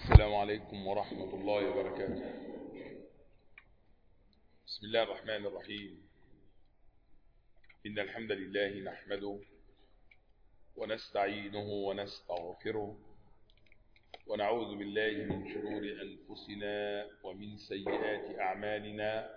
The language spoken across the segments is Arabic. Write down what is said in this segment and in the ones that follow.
السلام عليكم ورحمة الله وبركاته. بسم الله الرحمن الرحيم. إن الحمد لله نحمده ونستعينه ونستغفره ونعوذ بالله من شرور أنفسنا ومن سيئات أعمالنا.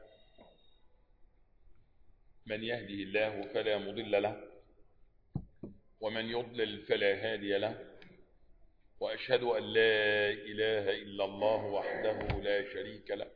من يهده الله فلا مضل له ومن يضلل فلا هادي له، وأشهد أن لا إله إلا الله وحده لا شريك له،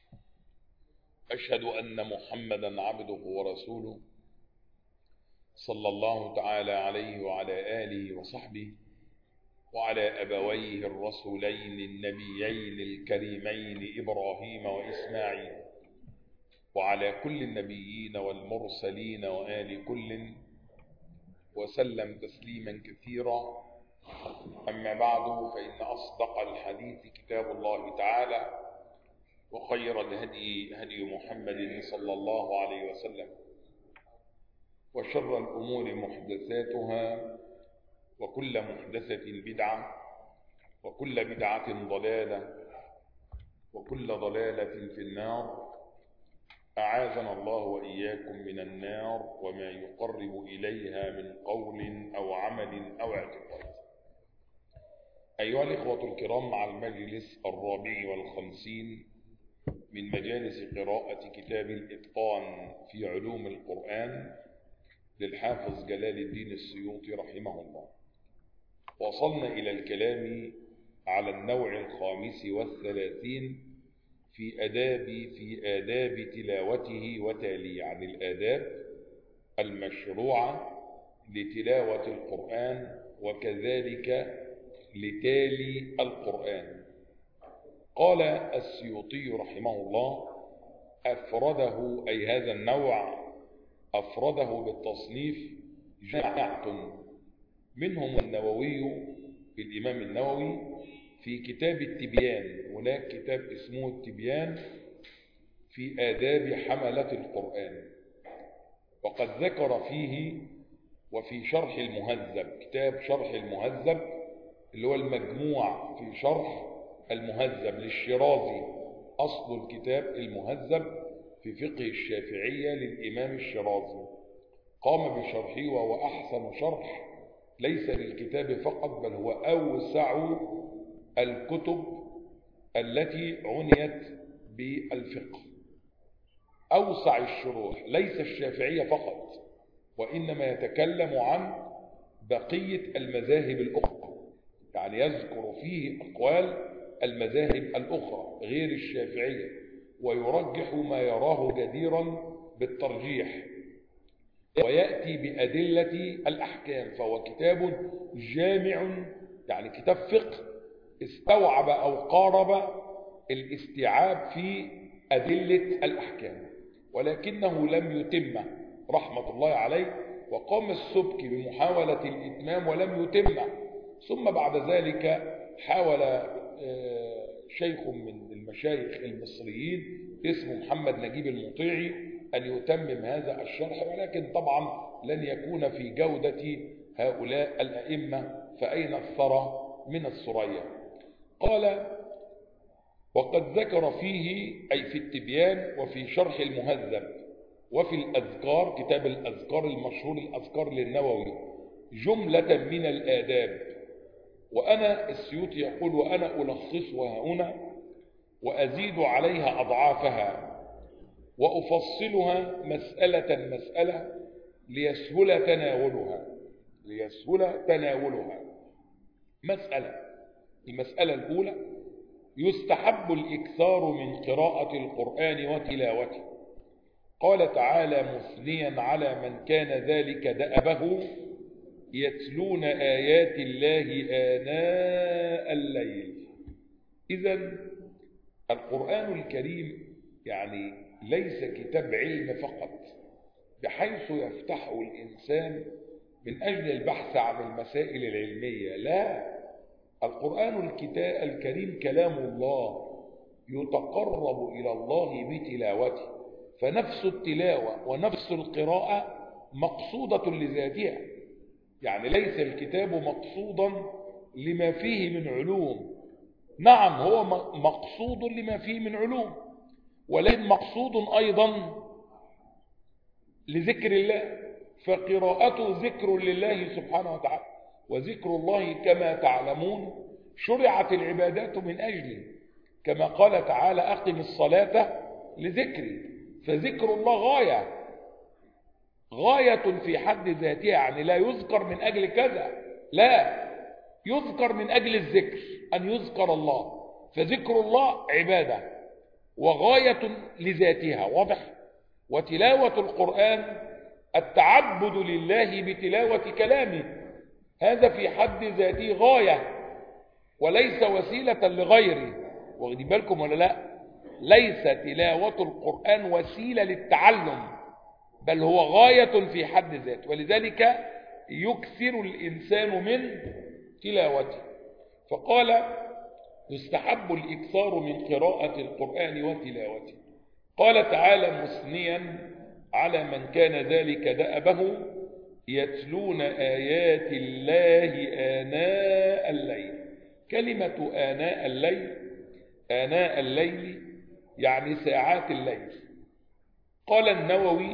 أشهد أن محمدا عبده ورسوله صلى الله تعالى عليه وعلى آله وصحبه وعلى أبويه الرسولين النبيين الكريمين إبراهيم وإسماعيل وعلى كل النبيين والمرسلين وآل كل وسلم تسليما كثيرا. أما بعد، فإن أصدق الحديث كتاب الله تعالى، وخير الهدي هدي محمد صلى الله عليه وسلم، وشر الأمور محدثاتها، وكل محدثة بدعة، وكل بدعة ضلالة، وكل ضلالة في النار. أعاذنا الله وإياكم من النار وما يقرب إليها من قول أو عمل أو اعتقاد. أيها الإخوة الكرام، مع المجلس 54 من مجالس قراءة كتاب الإتقان في علوم القرآن للحافظ جلال الدين السيوطي رحمه الله، وصلنا إلى الكلام على النوع 35 في آداب تلاوته وتاليه، عن الآداب المشروعة لتلاوة القرآن وكذلك لتالي القرآن. قال السيوطي رحمه الله: أفرده، أي هذا النوع أفرده بالتصنيف جماعة، منهم النووي، الإمام النووي في كتاب التبيان. هناك كتاب اسمه التبيان في آداب حملة القرآن، وقد ذكر فيه وفي شرح المهذب، كتاب شرح المهذب اللي هو المجموع في شرح المهذب للشيرازي، أصل الكتاب المهذب في فقه الشافعية للإمام الشيرازي، قام بشرحه وهو أحسن شرح ليس للكتاب فقط، بل هو أوسع الكتب التي عنيت بالفقه، أوسع الشروح، ليس الشافعية فقط، وإنما يتكلم عن بقية المذاهب الأخرى، يعني يذكر فيه أقوال المذاهب الأخرى غير الشافعية، ويرجح ما يراه جديرا بالترجيح، ويأتي بأدلة الأحكام. فهو كتاب جامع، يعني كتاب فقه استوعب أو قارب الاستيعاب في أدلة الأحكام، ولكنه لم يتم رحمة الله عليه، وقام السبكي بمحاولة الإتمام ولم يتم. ثم بعد ذلك حاول شيخ من المشايخ المصريين اسمه محمد نجيب المطيعي أن يتمم هذا الشرح، ولكن طبعا لن يكون في جودة هؤلاء الأئمة، فأين الثرى من الثريا. قال: وقد ذكر فيه، أي في التبيان وفي شرح المهذب وفي الأذكار، كتاب الأذكار المشهور، الأذكار للنووي، جملة من الآداب. وأنا السيوطي يقول: وأنا ألخصها هنا وأزيد عليها أضعافها وأفصلها مسألة مسألة ليسهل تناولها. المسألة الأولى: يستحب الإكثار من قراءة القرآن وتلاوته. قال تعالى مثنيا على من كان ذلك دأبه: يتلون آيات الله آناء الليل. إذن القرآن الكريم يعني ليس كتاب علم فقط بحيث يفتحه الإنسان من أجل البحث عن المسائل العلمية، لا، القرآن الكريم كلام الله يتقرب إلى الله بتلاوته، فنفس التلاوة ونفس القراءة مقصودة لذاتها، يعني ليس الكتاب مقصودا لما فيه من علوم، نعم هو مقصود لما فيه من علوم، ولكن مقصود أيضا لذكر الله، فقراءته ذكر لله سبحانه وتعالى، وذكر الله كما تعلمون شرعت العبادات من أجله، كما قال تعالى أقم الصلاة لذكري، فذكر الله غاية في حد ذاتها، يعني لا يذكر من أجل كذا، لا يذكر من أجل الذكر، أن يذكر الله، فذكر الله عبادة وغاية لذاتها، واضح؟ وتلاوة القرآن التعبد لله بتلاوة كلامه، هذا في حد ذاته غاية وليس وسيلة لغيره، واخدين بالكم ولا لا؟ ليس تلاوة القرآن وسيلة للتعلم، بل هو غاية في حد ذاته، ولذلك يكثر الإنسان من تلاوته. فقال يستحب الإكثار من قراءة القرآن وتلاوته. قال تعالى مثنيا على من كان ذلك دأبه يتلون آيات الله آناء الليل. كلمة آناء الليل يعني ساعات الليل. قال النووي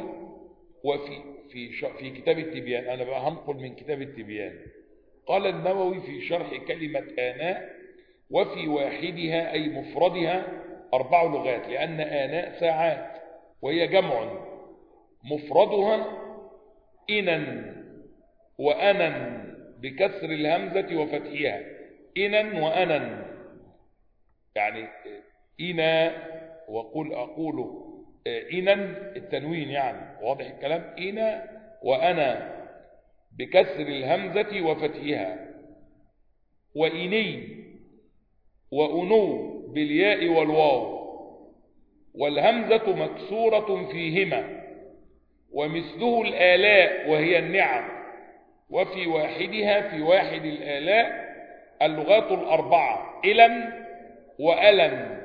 في كتاب التبيان، أنا بقى هنقل من كتاب التبيان، قال النووي في شرح كلمة آناء: وفي واحدها أي مفردها 4 لغات، لأن آناء ساعات وهي جمع، مفردها إنا وأنا بكسر الهمزة وفتحها، إنا وأنا، يعني إنا أقول إنا التنوين، يعني واضح الكلام، إنا وأنا بكسر الهمزة وفتحها، وإني وأنو بالياء والواو، والهمزة مكسورة فيهما، ومثله الآلاء وهي النعم، وفي واحدها في واحد الآلاء اللغات 4: إلن وألن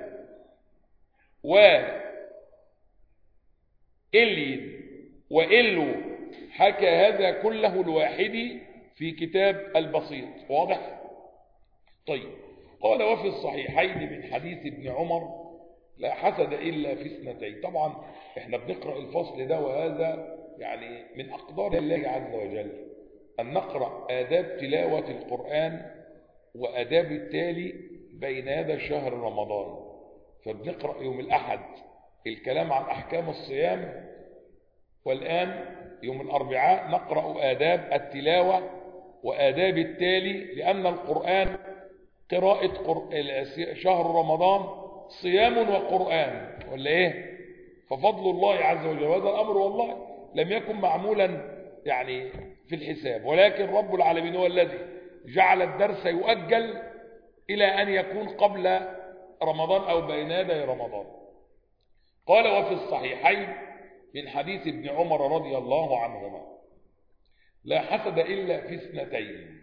وإلين وإلو. حكى هذا كله الواحدي في كتاب البسيط، واضح؟ طيب، قال وفي الصحيحين من حديث ابن عمر: لا حسد إلا في 2. طبعا احنا بنقرأ الفصل ده، وهذا يعني من أقدار الله عز وجل أن نقرأ آداب تلاوة القرآن وآداب التالي بين يدي شهر رمضان. فبنقرأ يوم الأحد الكلام عن أحكام الصيام، والآن يوم الأربعاء نقرأ آداب التلاوة وآداب التالي، لأن القرآن قراءة شهر رمضان صيام وقرآن، ولا إيه؟ ففضل الله عز وجل، هذا الأمر والله لم يكن معمولا يعني في الحساب، ولكن رب العالمين هو الذي جعل الدرس يؤجل إلى أن يكون قبل رمضان أو بين يدي رمضان. قال وفي الصحيحين من حديث ابن عمر رضي الله عنهما: لا حسد إلا في 2: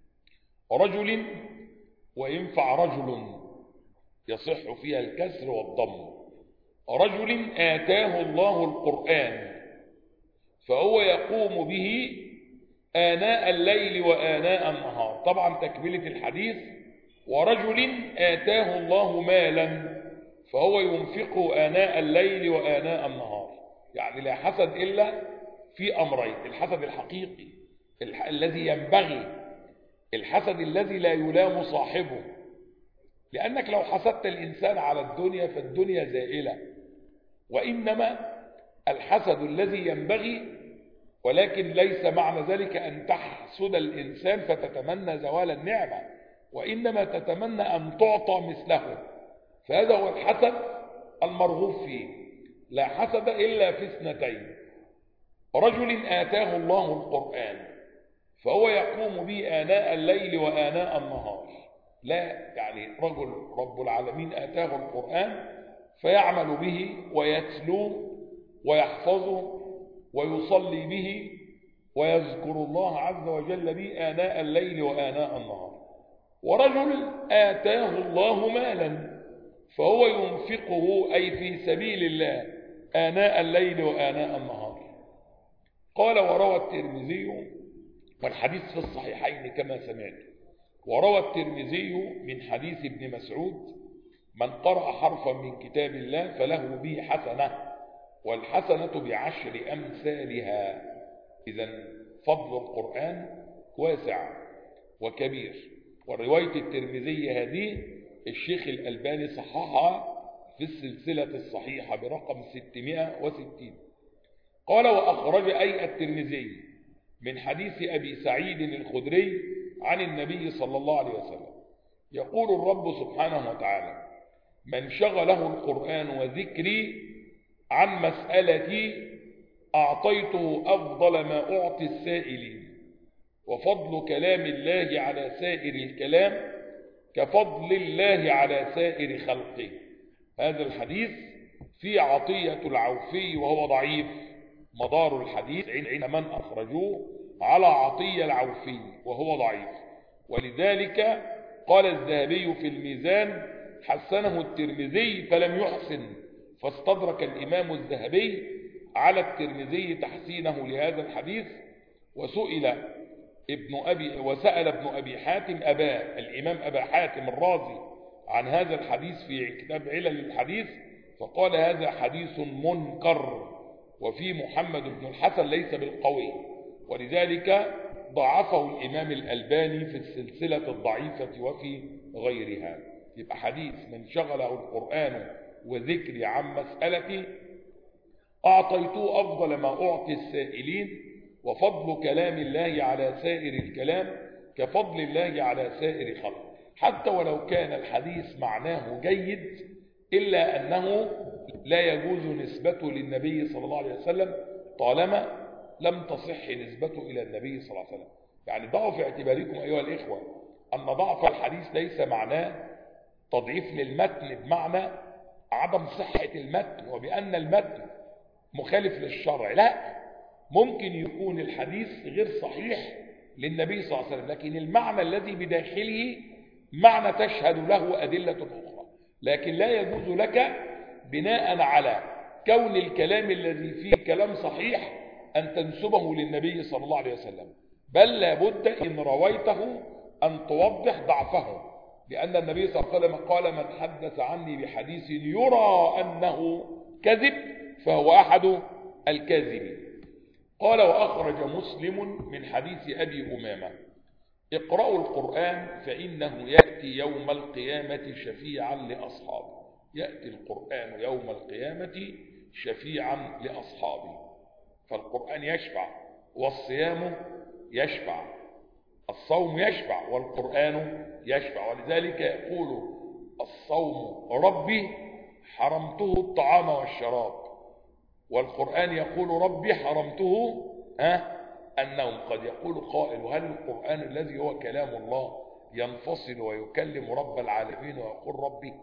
رجل، وينفع رجل يصح فيها الكسر والضم، رجل آتاه الله القرآن فهو يقوم به آناء الليل وآناء النهار. طبعا تكملة الحديث: ورجل آتاه الله مالا فهو ينفقه آناء الليل وآناء النهار. يعني لا حسد إلا في أمرين: الحسد الحقيقي الذي ينبغي، الحسد الذي لا يلام صاحبه، لأنك لو حسدت الإنسان على الدنيا فالدنيا زائلة، وإنما الحسد الذي ينبغي، ولكن ليس معنى ذلك أن تحسد الإنسان فتتمنى زوال النعمة، وإنما تتمنى أن تعطى مثله، فهذا هو الحسد المرغوب فيه. لا حسد إلا في 2: رجل آتاه الله القرآن فهو يقوم به آناء الليل وآناء النهار. لا يعني رجل رب العالمين آتاه القرآن فيعمل به ويتلوه ويحفظه ويصلي به ويذكر الله عز وجل به آناء الليل وآناء النهار. ورجل آتاه الله مالا فهو ينفقه أي في سبيل الله آناء الليل وآناء النهار. قال وروى الترمذي، والحديث في الصحيحين كما سمعت، وروى الترمذي من حديث ابن مسعود: من قرأ حرفا من كتاب الله فله به حسنة، والحسنة بعشر أمثالها. إذن فضل القرآن واسع وكبير. والرواية الترمذي هذه الشيخ الألباني صححها في السلسلة الصحيحة برقم 660. قال: وأخرج أي الترمذي من حديث أبي سعيد الخدري عن النبي صلى الله عليه وسلم يقول الرب سبحانه وتعالى: من شغله القرآن وذكري عن مسألتي أعطيته أفضل ما أعطي السائلين، وفضل كلام الله على سائر الكلام كفضل الله على سائر خلقه. هذا الحديث في عطية العوفي وهو ضعيف. مدار الحديث عند من أخرجوه على عطية العوفي وهو ضعيف، ولذلك قال الذهبي في الميزان: حسنه الترمذي فلم يحسن، فاستدرك الإمام الذهبي على الترمذي تحسينه لهذا الحديث. وسأل ابن أبي حاتم الإمام أبا حاتم الرازي عن هذا الحديث في كتاب علل الحديث، فقال: هذا حديث منكر، وفي محمد بن الحسن ليس بالقوي، ولذلك ضعفه الإمام الألباني في السلسلة الضعيفة وفي غيرها. يبقى حديث من شغله القرآن وذكري عن مسألتي أعطيته أفضل ما أعطي السائلين، وفضل كلام الله على سائر الكلام كفضل الله على سائر خلق. حتى ولو كان الحديث معناه جيد إلا أنه لا يجوز نسبته للنبي صلى الله عليه وسلم طالما لم تصح نسبته إلى النبي صلى الله عليه وسلم. يعني ضعوا في اعتباركم أيها الإخوة أن ضعف الحديث ليس معناه تضعيف للمتن بمعنى عدم صحة المتن وبأن المتن مخالف للشرع، لا، ممكن يكون الحديث غير صحيح للنبي صلى الله عليه وسلم، لكن المعنى الذي بداخله معنى تشهد له أدلة أخرى. لكن لا يجوز لك بناء على كون الكلام الذي فيه كلام صحيح أن تنسبه للنبي صلى الله عليه وسلم، بل لابد إن رويته أن توضح ضعفه، لأن النبي صلى الله عليه وسلم قال: من حدث عني بحديث يرى أنه كذب فهو أحد الكاذبين. قال: وأخرج مسلم من حديث أبي أمامة: اقرأوا القرآن فإنه يأتي يوم القيامة شفيعا لأصحابه. يأتي القرآن يوم القيامة شفيعا لأصحابه. فالقرآن يشفع، والصيام يشفع، الصوم يشفع، والقرآن يشفع. ولذلك يقول الصوم: ربي حرمته الطعام والشراب، والقرآن يقول: ربي حرمته النوم. قد يقول قائل: هل القرآن الذي هو كلام الله ينفصل ويكلم رب العالمين ويقول ربي؟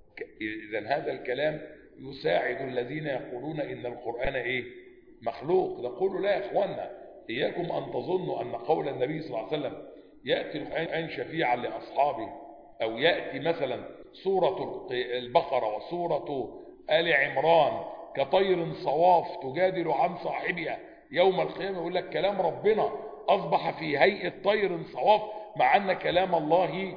إذن هذا الكلام يساعد الذين يقولون إن القرآن مخلوق. نقول: لا يا إخوانا، إياكم أن تظنوا أن قول النبي صلى الله عليه وسلم يأتي القرآن شفيعا لأصحابه، أو يأتي مثلا سورة البقرة وسورة آل عمران كطير صواف تجادل عن صاحبها يوم القيامة، يقول لك كلام ربنا أصبح في هيئة طير صواف، مع أن كلام الله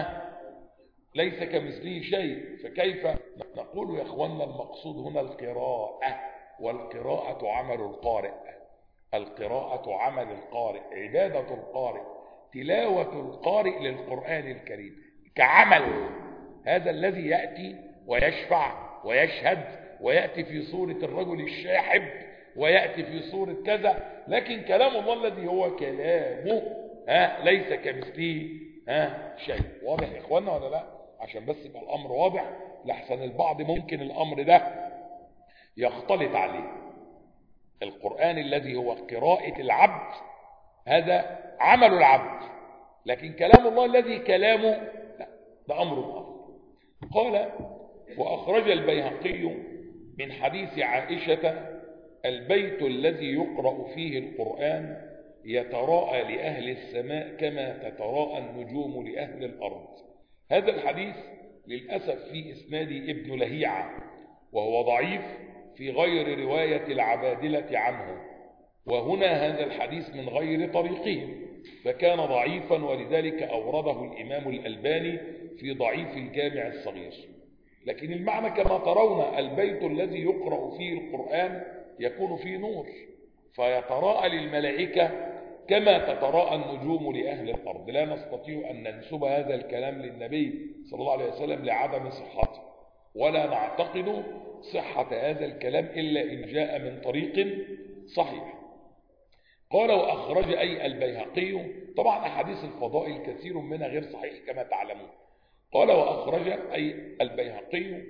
ليس كمثله شيء. فكيف نقول يا إخوانا؟ المقصود هنا القراءة، والقراءة عمل القارئ، القراءة عمل القارئ، عبادة القارئ، تلاوة القارئ للقرآن الكريم كعمل. هذا الذي يأتي ويشفع ويشهد، ويأتي في صورة الرجل الشاحب، ويأتي في صورة كذا، لكن كلام الله الذي هو كلامه ليس كمثله شيء. واضح يا إخوانا ولا لا؟ عشان بس يبقى الأمر واضح، لحسن البعض ممكن الأمر ده يختلط عليه. القرآن الذي هو قراءة العبد هذا عمل العبد، لكن كلام الله الذي كلامه لا، ده أمر آخر. قال: وأخرج البيهقي من حديث عائشة: البيت الذي يقرأ فيه القرآن يتراءى لأهل السماء كما تتراءى النجوم لأهل الأرض. هذا الحديث للأسف في إسناد ابن لهيعة، وهو ضعيف في غير رواية العبادلة عنه، وهنا هذا الحديث من غير طريقهم، فكان ضعيفا، ولذلك أورده الإمام الألباني في ضعيف الجامع الصغير. لكن المعنى كما ترون، البيت الذي يقرأ فيه القرآن يكون فيه نور، فيتراءى للملائكة كما تتراءى النجوم لأهل الأرض. لا نستطيع أن ننسب هذا الكلام للنبي صلى الله عليه وسلم لعدم صحته، ولا نعتقد صحة هذا الكلام إلا إن جاء من طريق صحيح. قال وأخرج أي البيهقي، طبعا أحاديث الفضائل كثير منها غير صحيح كما تعلمون. قال وأخرج أي البيهقي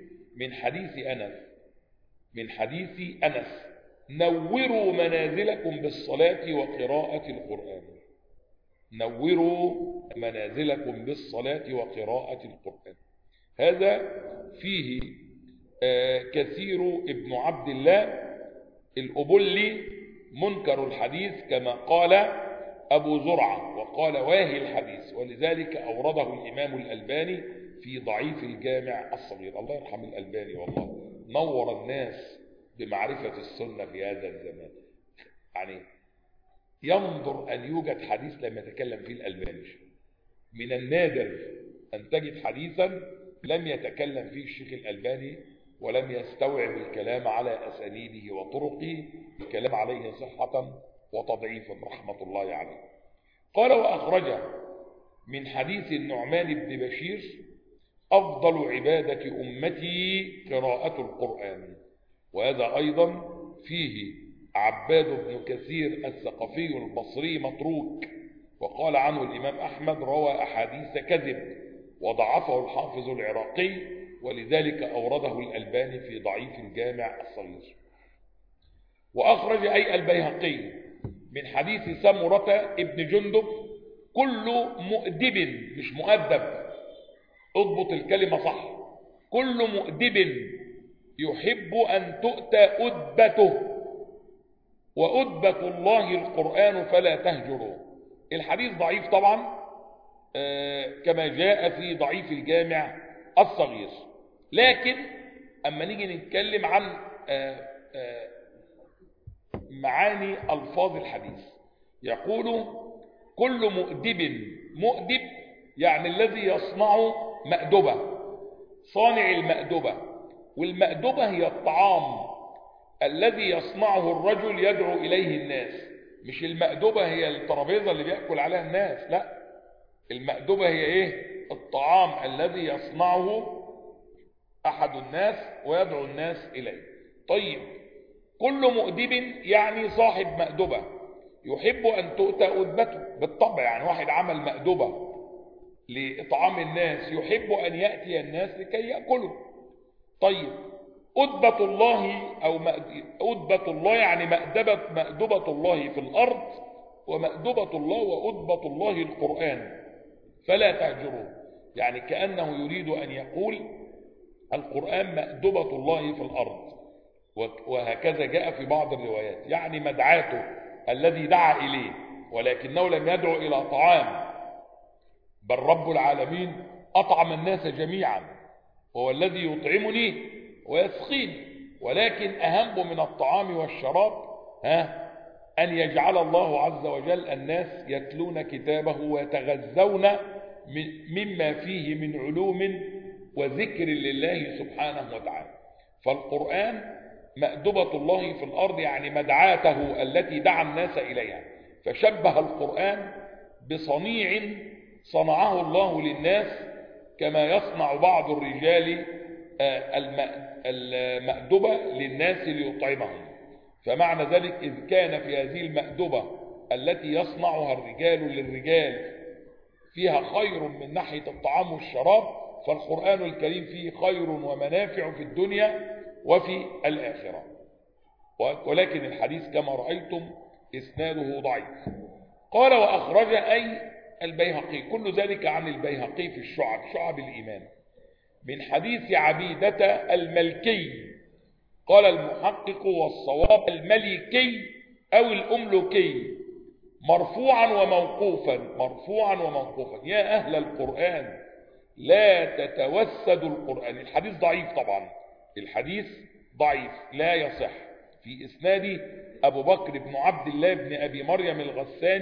من حديث أنس نوروا منازلكم بالصلاة وقراءة القرآن. نوروا منازلكم بالصلاة وقراءة القرآن. هذا فيه كثير ابن عبد الله الأبلي منكر الحديث كما قال أبو زرعة، وقال واهي الحديث، ولذلك أورده الإمام الألباني في ضعيف الجامع الصغير. الله يرحم الألباني، والله نور الناس بمعرفة السنة في هذا الزمان. يعني ينظر أن يوجد حديث لم يتكلم فيه الألباني. من النادر أن تجد حديثا لم يتكلم فيه الشيخ الألباني ولم يستوعب الكلام على أسانيده وطرقه، الكلام عليه صحة وتضعيفا رحمة الله عليه. قال وأخرج من حديث النعمان بن بشير أفضل عبادة أمتي قراءة القرآن. وهذا أيضا فيه عباد بن كثير الثقفي البصري متروك، وقال عنه الإمام أحمد روى أحاديث كذب، وضعفه الحافظ العراقي، ولذلك أورده الألباني في ضعيف الجامع الصغير. وأخرج أي البيهقي من حديث سمرة ابن جندب كل مؤدب، مش مؤدب، اضبط الكلمة صح، كل مؤدب يحب أن تؤتى أدبته، وأدبة الله القرآن فلا تهجروا. الحديث ضعيف طبعا كما جاء في ضعيف الجامع الصغير، لكن أما نيجي نتكلم عن معاني ألفاظ الحديث، يقول كل مؤدب يعني الذي يصنع مأدبة، صانع المأدبة. والمأدبة هي الطعام الذي يصنعه الرجل يدعو إليه الناس، مش المأدبة هي الترابيزة اللي بيأكل عليها الناس، لا، المأدبة هي ايه؟ الطعام الذي يصنعه أحد الناس ويدعو الناس إليه. طيب، كل مؤدب يعني صاحب مأدبة يحب أن تؤتى أدبته، بالطبع يعني واحد عمل مأدبة لإطعام الناس يحب أن يأتي الناس لكي يأكلوا. طيب، أدبة الله أو أدبة الله يعني مأدبة الله في الأرض، ومأدبة الله وأدبة الله القرآن فلا تهجروه. يعني كأنه يريد أن يقول القرآن مأدبة الله في الأرض، وهكذا جاء في بعض الروايات، يعني مدعاته الذي دعا إليه، ولكنه لم يدعو إلى طعام، بل رب العالمين أطعم الناس جميعا، وهو الذي يطعمني ويسقيني. ولكن أهم من الطعام والشراب أن يجعل الله عز وجل الناس يتلون كتابه ويتغذون مما فيه من علوم وذكر لله سبحانه وتعالى. فالقرآن مأدبة الله في الأرض يعني مدعاته التي دعا الناس إليها، فشبه القرآن بصنيع صنعه الله للناس، كما يصنع بعض الرجال المأدبة للناس ليطعمهم. فمعنى ذلك إذ كان في هذه المأدبة التي يصنعها الرجال للرجال فيها خير من ناحية الطعام والشراب، فالقرآن الكريم فيه خير ومنافع في الدنيا وفي الآخرة. ولكن الحديث كما رأيتم إسناده ضعيف. قال وأخرج أي البيهقي، كل ذلك عن البيهقي في شعب الإيمان، من حديث عبيدة الملكي. قال المحقق والصواب الملكي أو الأملكي، مرفوعا وموقوفا. يا أهل القرآن لا تتوسدوا القرآن. الحديث ضعيف طبعا، الحديث ضعيف لا يصح. في إسناده أبو بكر بن عبد الله بن أبي مريم الغساني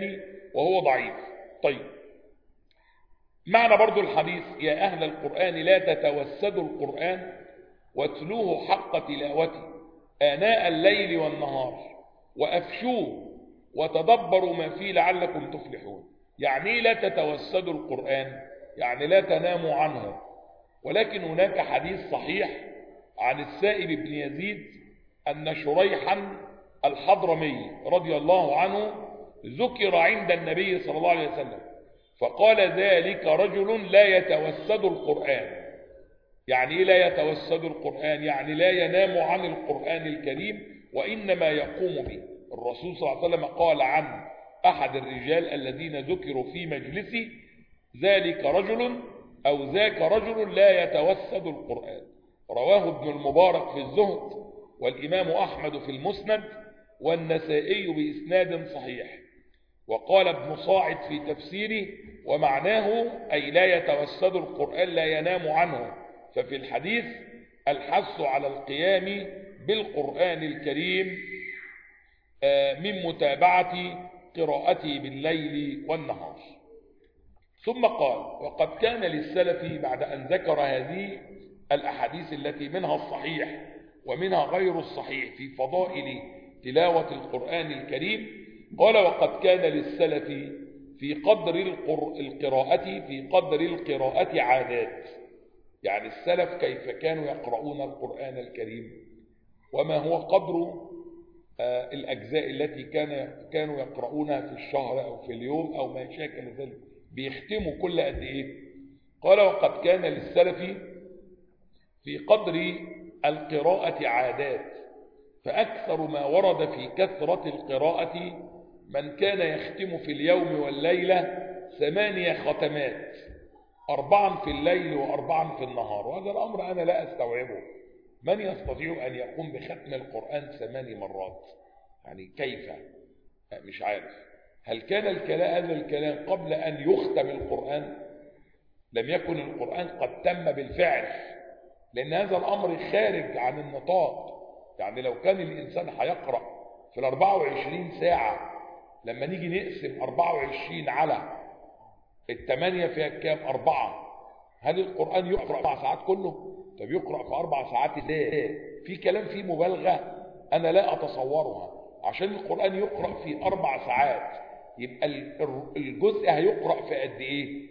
وهو ضعيف. طيب، معنى برضو الحديث: يا أهل القرآن لا تتوسدوا القرآن واتلوه حق تلاوته آناء الليل والنهار وأفشوه وتدبروا ما فيه لعلكم تفلحون. يعني لا تتوسدوا القرآن، يعني لا تناموا عنه. ولكن هناك حديث صحيح عن السائب بن يزيد أن شريحا الحضرمي رضي الله عنه ذكر عند النبي صلى الله عليه وسلم فقال: ذلك رجل لا يتوسد القرآن. يعني إيه لا يتوسد القرآن؟ يعني لا ينام عن القرآن الكريم وإنما يقوم به. الرسول صلى الله عليه وسلم قال عن أحد الرجال الذين ذكروا في مجلسه: ذلك رجل أو ذاك رجل لا يتوسد القرآن. رواه ابن المبارك في الزهد، والإمام أحمد في المسند، والنسائي بإسناد صحيح. وقال ابن صاعد في تفسيره: ومعناه أي لا يتوسد القرآن لا ينام عنه. ففي الحديث الحث على القيام بالقرآن الكريم من متابعة قراءته بالليل والنهار. ثم قال: وقد كان للسلف، بعد أن ذكر هذه الأحاديث التي منها الصحيح ومنها غير الصحيح في فضائل تلاوة القرآن الكريم، قال: وقد كان للسلف في قدر القراءة عادات. يعني السلف كيف كانوا يقرؤون القرآن الكريم، وما هو قدر الأجزاء التي كانوا يقرؤونها في الشهر أو في اليوم أو ما شاكل ذلك، بيختموا كل قد إيه. قال: وقد كان للسلف في قدر القراءة عادات، فأكثر ما ورد في كثرة القراءة من كان يختم في اليوم والليلة 8 ختمات، 4 في الليل و4 في النهار. وهذا الأمر أنا لا أستوعبه. من يستطيع أن يقوم بختم القرآن 8 مرات؟ يعني كيف؟ مش عارف. هل كان هذا الكلام قبل أن يختم القرآن؟ لم يكن القرآن قد تم بالفعل، لأن هذا الأمر خارج عن النطاق. يعني لو كان الإنسان هيقرأ في 24 ساعة، لما نيجي نقسم 24 على 8 فيها كام؟ 4. هل القرآن يقرأ 4 ساعات كله؟ طب يقرأ في 4 ساعات ازاي؟ في كلام فيه مبالغة أنا لا أتصورها. عشان القرآن يقرأ في 4 ساعات يبقى الجزء هيقرأ في قد إيه؟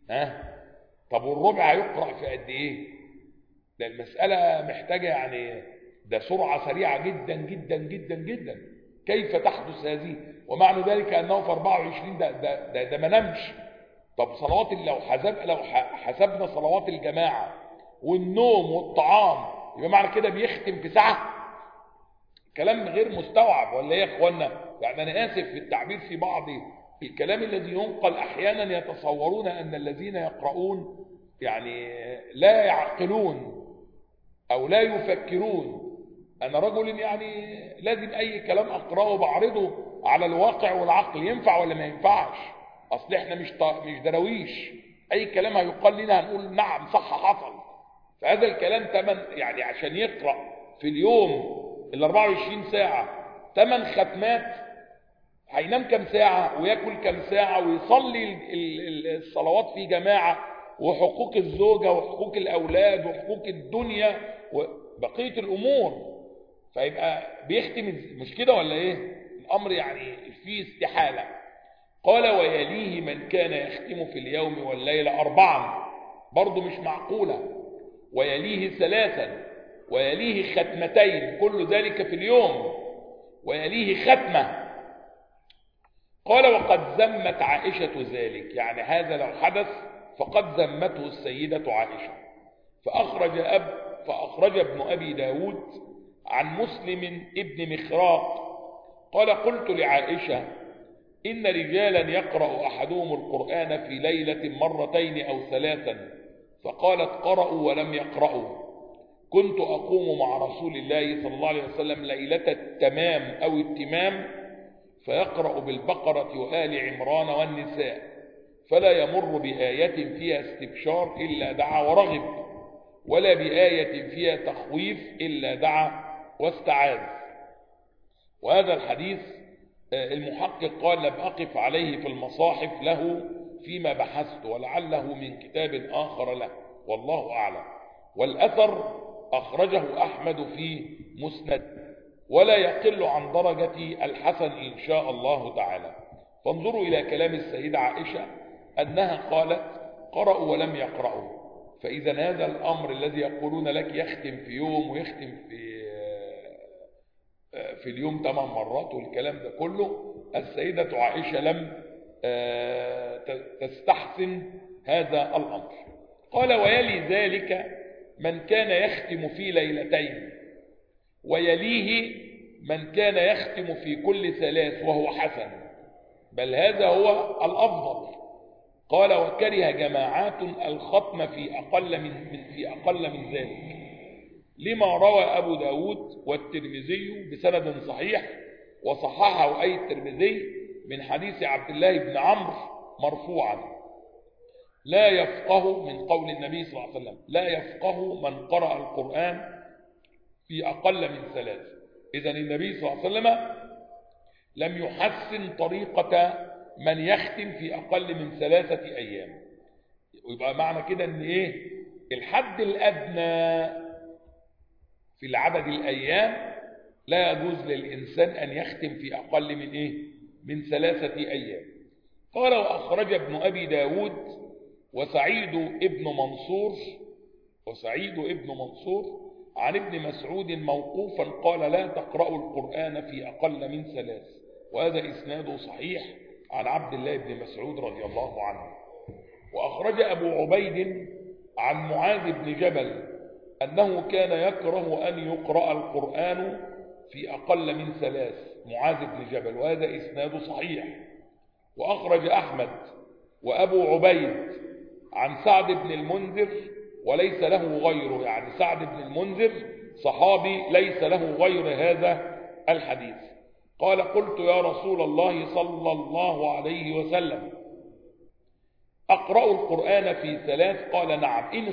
طب والربع هيقرأ في قد إيه؟ ده المسألة محتاجة يعني ده سرعة سريعة جدا جدا جدا جدا. كيف تحدث هذه؟ ومعنى ذلك أنه في 24 ده ما نمش. طب صلوات لو حسبنا صلوات الجماعة والنوم والطعام، يبقى معنى كده بيختم في ساعة؟ كلام غير مستوعب، ولا ايه يا اخوانا؟ يعني انا اسف في التعبير في بعض الكلام الذي ينقل احيانا يتصورون ان الذين يقرؤون يعني لا يعقلون او لا يفكرون. انا رجل يعني لازم اي كلام اقراه بعرضه على الواقع والعقل، ينفع ولا ما ينفعش؟ اصل احنا مش درويش، اي كلام هيقال لنا هنقول نعم صح حصل. فهذا الكلام يعني عشان يقرأ في اليوم 24 ساعة 8 ختمات، هينام كم ساعة ويأكل كم ساعة ويصلي الصلوات في جماعة، وحقوق الزوجة وحقوق الأولاد وحقوق الدنيا وبقية الأمور، فيبقى بيختم مش كده ولا إيه؟ الأمر يعني فيه استحالة. قال: ويليه من كان يختم في اليوم والليلة 4، برضو مش معقولة. ويليه 3، ويليه 2 كل ذلك في اليوم، ويليه ختمة. قال: وقد ذمت عائشة ذلك. يعني هذا لو حدث فقد ذمته السيدة عائشة. فأخرج ابن أبي داود عن مسلم ابن مخراق قال: قلت لعائشة: إن رجالا يقرأ أحدهم القرآن في ليلة 2 أو 3، فقالت: قرأوا ولم يقرأوا. كنت أقوم مع رسول الله صلى الله عليه وسلم ليلة التمام أو التمام، فيقرأ بالبقرة وآل عمران والنساء، فلا يمر بآية فيها استبشار إلا دعا ورغب، ولا بآية فيها تخويف إلا دعا واستعاذ. وهذا الحديث المحقق قال لم أقف عليه في المصاحف له فيما بحثت، ولعله من كتاب آخر له، والله أعلم. والأثر أخرجه أحمد في مسند، ولا يقل عن درجة الحسن إن شاء الله تعالى. فانظروا إلى كلام السيدة عائشة أنها قالت قرأوا ولم يقرأوا. فإذا هذا الأمر الذي يقولون لك يختم في يوم ويختم في اليوم 8 مرات والكلام ده كله، السيدة عائشة لم تستحسن هذا الأمر. قال ويلي ذلك من كان يختم في ليلتين، ويليه من كان يختم في كل 3، وهو حسن، بل هذا هو الأفضل. قال وكره جماعات الختم في أقل من ذلك، لما روى أبو داود والترمذي بسند صحيح، وصححه أي الترمذي من حديث عبد الله بن عمرو مرفوعا: لا يفقه، من قول النبي صلى الله عليه وسلم، لا يفقه من قرأ القرآن في أقل من 3. إذن النبي صلى الله عليه وسلم لم يحسن طريقة من يختم في أقل من 3 أيام. ويبقى معنى كده ان ايه الحد الأدنى في العدد الأيام لا يجوز للإنسان أن يختم في أقل من 3 أيام. قال وأخرج ابن أبي داود وسعيد ابن منصور عن ابن مسعود موقوفا قال لا تقرأوا القرآن في أقل من 3، وهذا إسناده صحيح عن عبد الله بن مسعود رضي الله عنه. وأخرج أبو عبيد عن معاذ بن جبل أنه كان يكره أن يقرأ القرآن في أقل من 3، معاذ بن جبل، وهذا إسناده صحيح. وأخرج أحمد وأبو عبيد عن سعد بن المنذر وليس له غيره، يعني سعد بن المنذر صحابي ليس له غير هذا الحديث. قال قلت يا رسول الله صلى الله عليه وسلم أقرأ القرآن في 3؟ قال نعم إن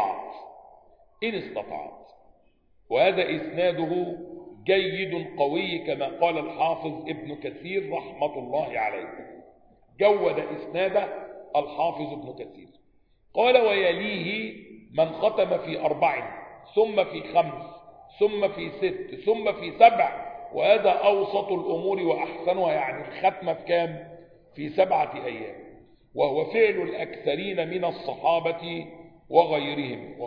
استطعت. وهذا إسناده جيد قوي كما قال الحافظ ابن كثير رحمة الله عليه، جود إسناده الحافظ ابن كثير. قال ويليه من ختم في 4 ثم في 5 ثم في 6 ثم في 7، وهذا أوسط الأمور وأحسنها، يعني الختمة في كام؟ في 7 أيام، وهو فعل الأكثرين من الصحابة وغيرهم،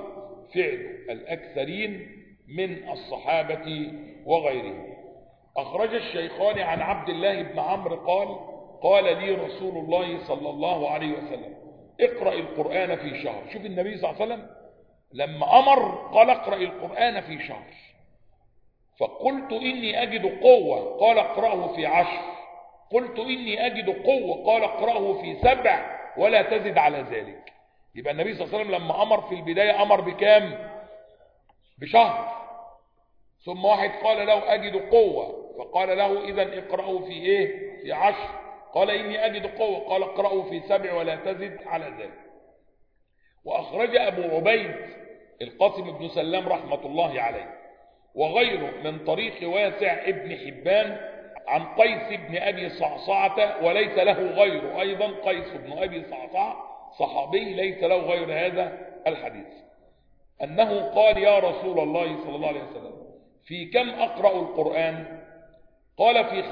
أخرج الشيخان عن عبد الله بن عمرو قال لي رسول الله صلى الله عليه وسلم اقرأ القرآن في شهر. شوف النبي صلى الله عليه وسلم لما أمر قال اقرأ القرآن في شهر، فقلت إني أجد قوة، قال اقرأه في 10. قلت إني أجد قوة، قال اقرأه في 7 ولا تزد على ذلك. يبقى النبي صلى الله عليه وسلم لما أمر في البداية أمر بكام؟ بشهر. ثم واحد قال له أجد قوة، فقال له إذن اقرأه في في 10. قال إني أجد قوة، قال اقرأه في 7 ولا تزد على ذلك. وأخرج أبو عبيد القاسم بن سلام رحمة الله عليه وغيره من طريق واسع ابن حبان عن قيس بن أبي صعصعة وليس له غيره، أيضا قيس بن أبي صعصعة صحابي ليس له غير هذا الحديث، أنه قال يا رسول الله صلى الله عليه وسلم في كم أقرأ القرآن؟ قال في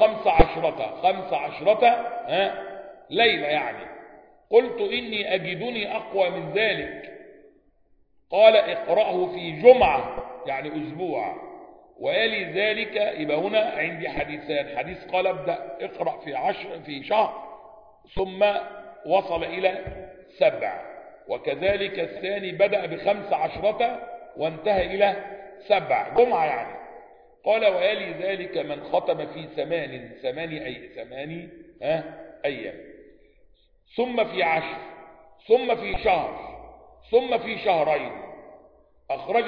15 ليلة يعني. قلت إني أجدني أقوى من ذلك. قال اقرأه في جمعة يعني أسبوع، ويلي ذلك. يبقى هنا عندي حديثان، حديث قال ابدأ اقرأ في شهر ثم وصل إلى 7، وكذلك الثاني بدأ ب15 وانتهى إلى 7 جمعة يعني. قال ويلي ذلك من ختم في 8 أيام، ثم في 10، ثم في شهر، ثم في شهرين. أخرج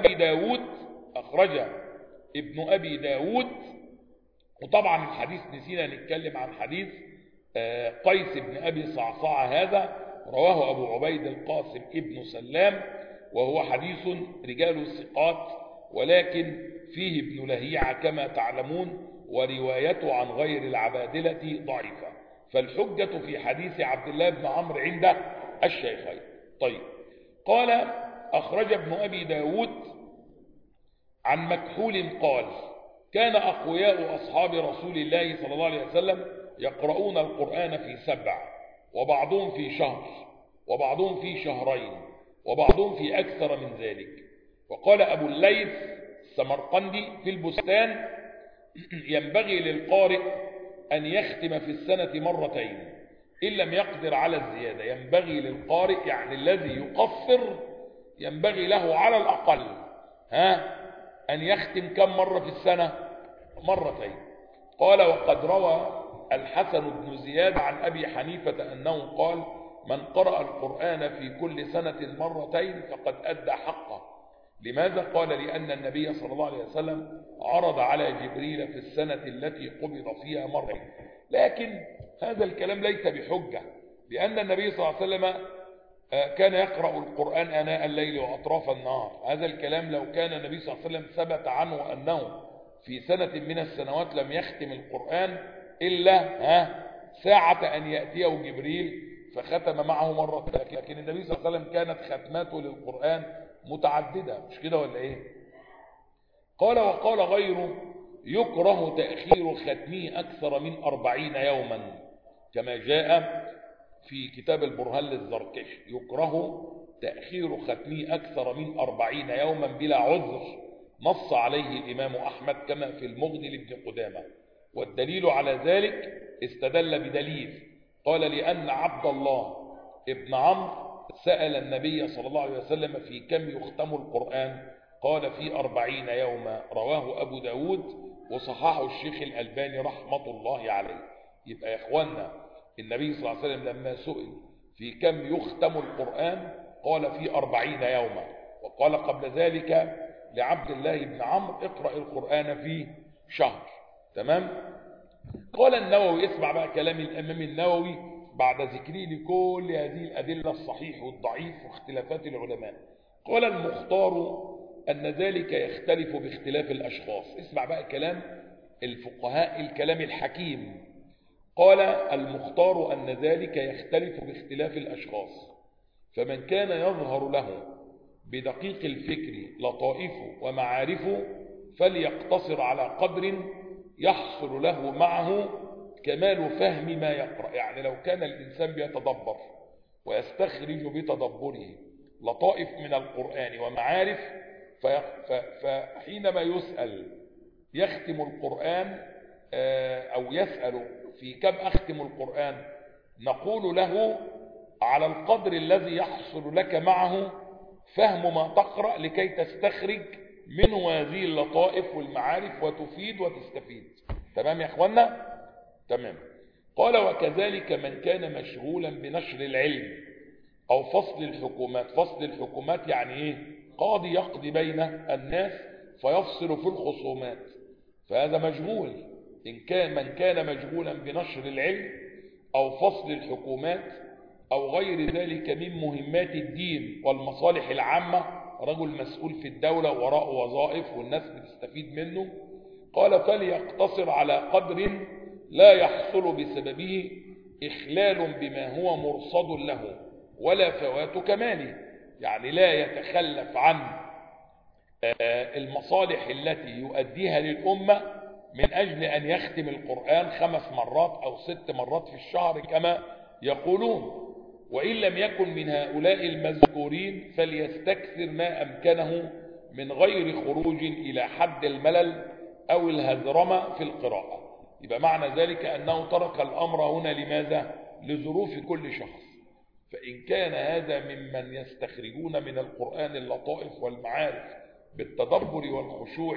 ابن أبي داود. وطبعا الحديث نسينا نتكلم عن حديث قيس بن أبي صعصعة، هذا رواه أبو عبيد القاسم ابن سلام، وهو حديث رجال الثقات ولكن فيه ابن لهيعة كما تعلمون، وروايته عن غير العبادلة ضعيفة، فالحجة في حديث عبد الله بن عمرو عند الشيخين. طيب، قال أخرج ابن أبي داود عن مكحول قال كان أقوياء أصحاب رسول الله صلى الله عليه وسلم يقرؤون القرآن في 7، وبعضهم في شهر، وبعضهم في شهرين، وبعضهم في أكثر من ذلك. وقال أبو الليث السمرقندي في البستان ينبغي للقارئ أن يختم في السنة مرتين إن لم يقدر على الزيادة. ينبغي للقارئ يعني الذي يقصر ينبغي له على الأقل أن يختم كم مرة في السنة؟ مرتين. قال وقد روى الحسن بن زياد عن أبي حنيفة أنه قال من قرأ القرآن في كل سنة مرتين فقد أدى حقه. لماذا؟ قال لأن النبي صلى الله عليه وسلم عرض على جبريل في السنة التي قبض فيها مرة. لكن هذا الكلام ليس بحجة، لأن النبي صلى الله عليه وسلم كان يقرأ القرآن آناء الليل وأطراف النهار. هذا الكلام لو كان النبي صلى الله عليه وسلم ثبت عنه أنه في سنة من السنوات لم يختم القرآن إلا ساعة أن يأتيه جبريل فختم معه مرة. لكن النبي صلى الله عليه وسلم كانت ختماته للقرآن متعددة، مش كده ولا إيه؟ قال وقال غيره يكره تأخير ختمه أكثر من 40 يوما كما جاء في كتاب البرهان للزركش. يكره تأخير ختمه أكثر من 40 يوما بلا عذر، نص عليه الإمام أحمد كما في المغني لابن قدامة. والدليل على ذلك استدل بدليل قال لأن عبد الله ابن عمرو سأل النبي صلى الله عليه وسلم في كم يختم القرآن؟ قال في 40 يوما، رواه أبو داود وصححه الشيخ الألباني رحمة الله عليه. يبقى يا إخوانا النبي صلى الله عليه وسلم لما سئل في كم يختم القرآن قال في 40 يوما، وقال قبل ذلك لعبد الله بن عمرو اقرأ القرآن في شهر. تمام؟ قال النووي، اسمع بقى كلام الإمام النووي بعد ذكره لكل هذه الأدلة الصحيح والضعيف واختلافات العلماء. قال المختار أن ذلك يختلف باختلاف الأشخاص. اسمع بقى كلام الفقهاء، الكلام الحكيم. قال المختار أن ذلك يختلف باختلاف الأشخاص، فمن كان يظهر له بدقيق الفكر لطائفه ومعارفه فليقتصر على قدر يحصل له معه كمال فهم ما يقرأ. يعني لو كان الإنسان بيتدبر ويستخرج بتدبره لطائف من القرآن ومعارف، فحينما يسأل يختم القرآن أو يسأل في كم أختم القرآن، نقول له على القدر الذي يحصل لك معه فهم ما تقرأ لكي تستخرج منه هذه اللطائف والمعارف وتفيد وتستفيد. تمام يا اخوانا؟ تمام. قال وكذلك من كان مشغولا بنشر العلم او فصل الحكومات. فصل الحكومات يعني ايه؟ قاضي يقضي بين الناس فيفصل في الخصومات، فهذا مشغول. إن كان من كان مشغولا بنشر العلم أو فصل الحكومات أو غير ذلك من مهمات الدين والمصالح العامة، رجل مسؤول في الدولة وراء وظائف والناس بتستفيد منه، قال فليقتصر على قدر لا يحصل بسببه إخلال بما هو مرصد له ولا فوات كماله. يعني لا يتخلف عن المصالح التي يؤديها للأمة من أجل أن يختم القرآن 5 مرات أو 6 مرات في الشهر كما يقولون. وإن لم يكن من هؤلاء المذكورين فليستكثر ما أمكنه من غير خروج إلى حد الملل أو الهذرمة في القراءة. يبقى معنى ذلك أنه ترك الأمر هنا لماذا؟ لظروف كل شخص. فإن كان هذا ممن يستخرجون من القرآن اللطائف والمعارف بالتدبر والخشوع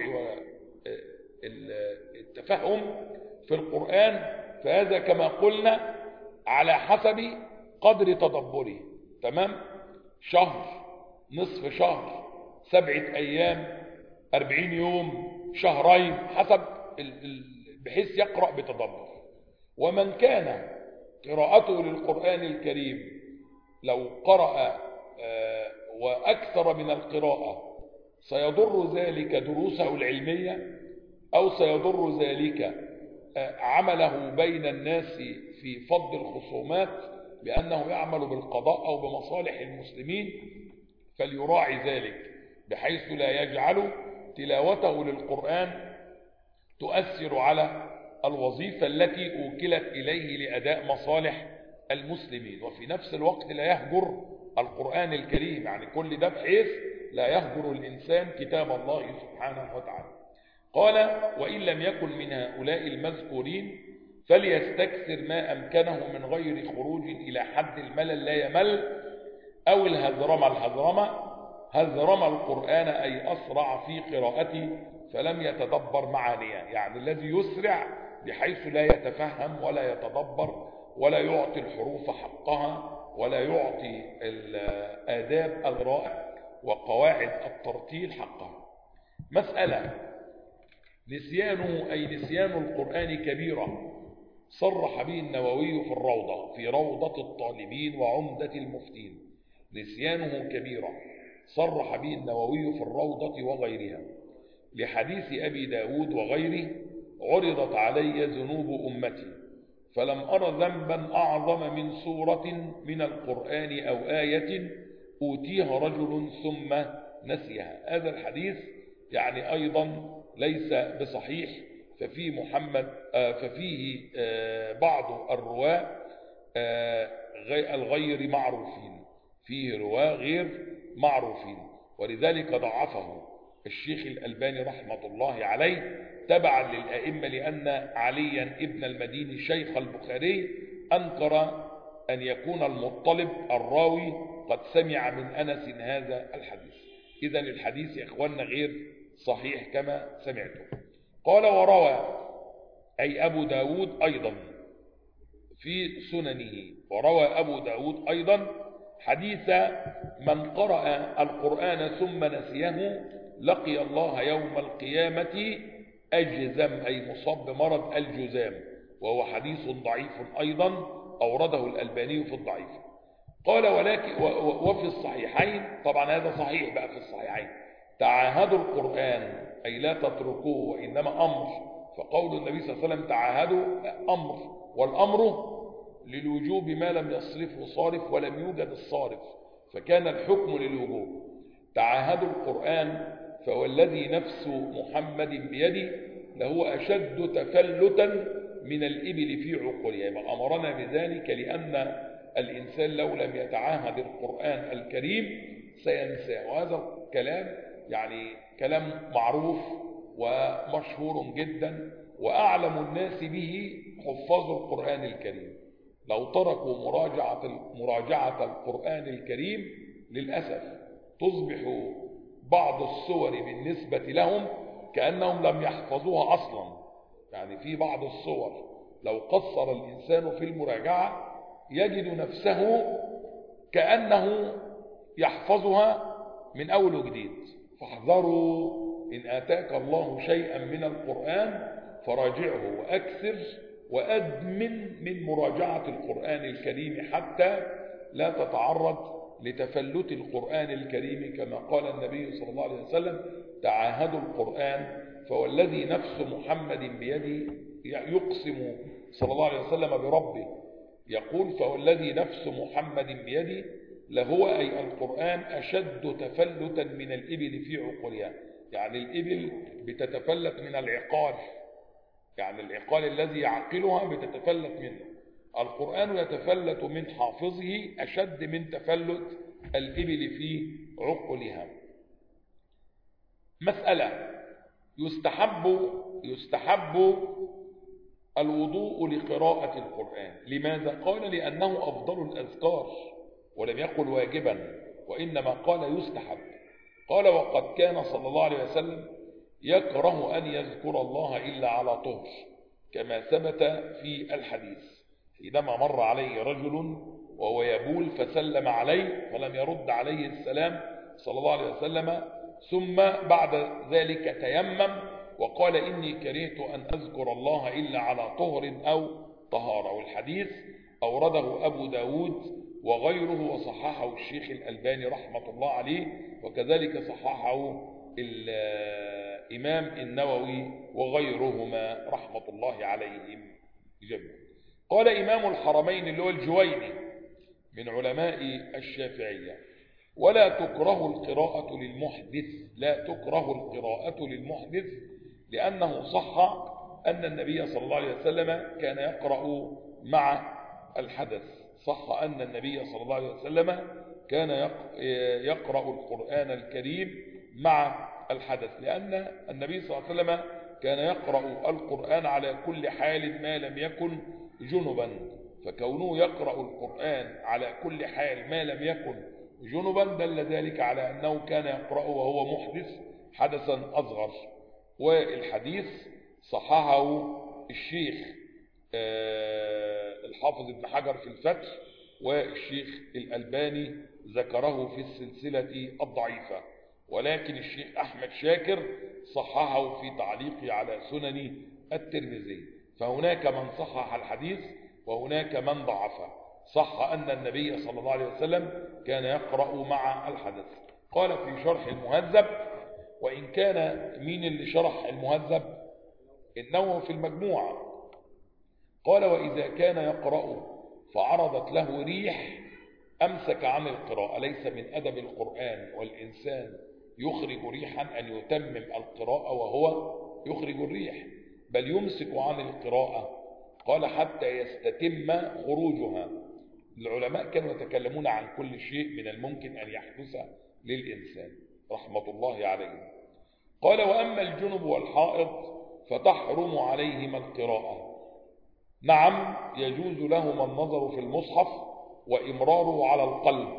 والتفهم في القرآن، فهذا كما قلنا على حسب قدر تدبره. تمام؟ شهر، نصف شهر، 7 أيام، 40 يوم، شهرين، حسب بحيث يقرأ بتدبر. ومن كان قراءته للقرآن الكريم لو قرأ وأكثر من القراءة سيضر ذلك دروسه العلمية، أو سيضر ذلك عمله بين الناس في فض الخصومات بأنه يعمل بالقضاء أو بمصالح المسلمين، فليراعي ذلك بحيث لا يجعل تلاوته للقرآن تؤثر على الوظيفة التي أوكلت إليه لأداء مصالح المسلمين، وفي نفس الوقت لا يهجر القرآن الكريم، يعني كل ده بحيث لا يهجر الإنسان كتاب الله سبحانه وتعالى. قال: وإن لم يكن من هؤلاء المذكورين فليستكثر ما أمكنه من غير خروج إلى حد الملل لا يمل، أو الهذرمة هذرم القرآن أي أسرع في قراءته فلم يتدبر معانيه، يعني الذي يسرع بحيث لا يتفهم ولا يتدبر ولا يعطي الحروف حقها ولا يعطي آداب القراءة وقواعد الترتيل حقها. مسألة: نسيانه أي نسيان القرآن كبيرة، صرح به النووي في روضة الطالبين وعمدة المفتين. نسيانه كبيرة صرح به النووي في الروضة وغيرها، لحديث أبي داود وغيره: عرضت علي ذنوب أمتي فلم أر ذنبا أعظم من سورة من القرآن أو آية أوتيها رجل ثم نسيها. هذا الحديث يعني أيضا ليس بصحيح، ففيه بعض الرواة الغير معروفين، فيه رواة غير معروفين، ولذلك ضعفه الشيخ الألباني رحمة الله عليه تبعا للأئمة، لأن عليا ابن المديني شيخ البخاري أنكر أن يكون المطلب الراوي قد سمع من أنس هذا الحديث. إذن الحديث يا إخواننا غير صحيح كما سمعتم. قال: وروى أي أبو داود أيضا في سننه، وروى أبو داود أيضا حديث من قرأ القرآن ثم نسيه لقي الله يوم القيامة أجزم، أي مصاب بمرض الجزام، وهو حديث ضعيف أيضا أورده الألباني في الضعيف. قال: ولكن وفي الصحيحين، طبعا هذا صحيح بقى في الصحيحين: تعاهدوا القرآن أي لا تتركوه وإنما أمر، فقول النبي صلى الله عليه وسلم تعاهدوا أمر، والأمر للوجوب ما لم يصرفه صارف ولم يوجد الصارف، فكان الحكم للوجوب. تعاهدوا القرآن فوالذي نفس محمد بيده لهو أشد تفلتا من الإبل في عقولها، يعني أمرنا بذلك لأن الإنسان لو لم يتعاهد القرآن الكريم سينساه. وهذا الكلام يعني كلام معروف ومشهور جدا، وأعلم الناس به حفاظ القرآن الكريم. لو تركوا مراجعة القرآن الكريم للأسف تصبح بعض السور بالنسبة لهم كأنهم لم يحفظوها أصلا. يعني في بعض السور لو قصر الإنسان في المراجعة يجد نفسه كأنه يحفظها من أول وجديد. فاحذروا إن آتاك الله شيئا من القرآن فراجعه، وأكثر وأدمن من مراجعة القرآن الكريم حتى لا تتعرض لتفلت القرآن الكريم، كما قال النبي صلى الله عليه وسلم: تعاهدوا القرآن فوالذي نفس محمد بيده، يقسم صلى الله عليه وسلم بربه، يقول: فوالذي نفس محمد بيده لهو أي القرآن أشد تفلتا من الإبل في عقولها. يعني الإبل بتتفلت من العقال، يعني العقال الذي يعقلها بتتفلت منه، القرآن يتفلت من حافظه أشد من تفلت الإبل في عقلها. مسألة: يستحب الوضوء لقراءة القرآن. لماذا؟ قال: لأنه أفضل الأذكار، ولم يقل واجبا وإنما قال يستحب. قال: وقد كان صلى الله عليه وسلم يكره أن يذكر الله إلا على طهر، كما ثبت في الحديث: حينما مر عليه رجل وهو يبول فسلم عليه فلم يرد عليه السلام صلى الله عليه وسلم، ثم بعد ذلك تيمم وقال: إني كرهت أن أذكر الله إلا على طهر أو طهارة. والحديث أورده أبو داود وغيره وصححه الشيخ الألباني رحمة الله عليه، وكذلك صححه الإمام النووي وغيرهما رحمة الله عليهم جميعا. قال إمام الحرمين اللي هو الجويني من علماء الشافعية: ولا تكره القراءة للمحدث، لا تكره القراءة للمحدث، لأنه صح أن النبي صلى الله عليه وسلم كان يقرأ مع الحدث. صح أن النبي صلى الله عليه وسلم كان يقرأ القرآن الكريم مع الحدث، لأن النبي صلى الله عليه وسلم كان يقرأ القرآن على كل حال ما لم يكن جنبا، فكونه يقرأ القرآن على كل حال ما لم يكن جنبا دل ذلك على أنه كان يقرأ وهو محدث حدثا أصغر. والحديث صححه الشيخ الحافظ ابن حجر في الفتح، والشيخ الألباني ذكره في السلسلة الضعيفة، ولكن الشيخ أحمد شاكر صححه في تعليقه على سنن الترمذي. فهناك من صحح الحديث وهناك من ضعفه. صح أن النبي صلى الله عليه وسلم كان يقرأ مع الحدث. قال في شرح المهذب، وإن كان مين اللي شرح المهذب؟ النووي في المجموعة. قال: وإذا كان يقرأ فعرضت له ريح أمسك عن القراءة. ليس من أدب القرآن والإنسان يخرج ريحا أن يتمم القراءة وهو يخرج الريح، بل يمسك عن القراءة. قال: حتى يستتم خروجها. العلماء كانوا يتكلمون عن كل شيء من الممكن أن يحدث للإنسان رحمة الله عليهم. قال: وأما الجنب والحائض فتحرم عليهما القراءة. نعم، يجوز لهما النظر في المصحف وإمراره على القلب،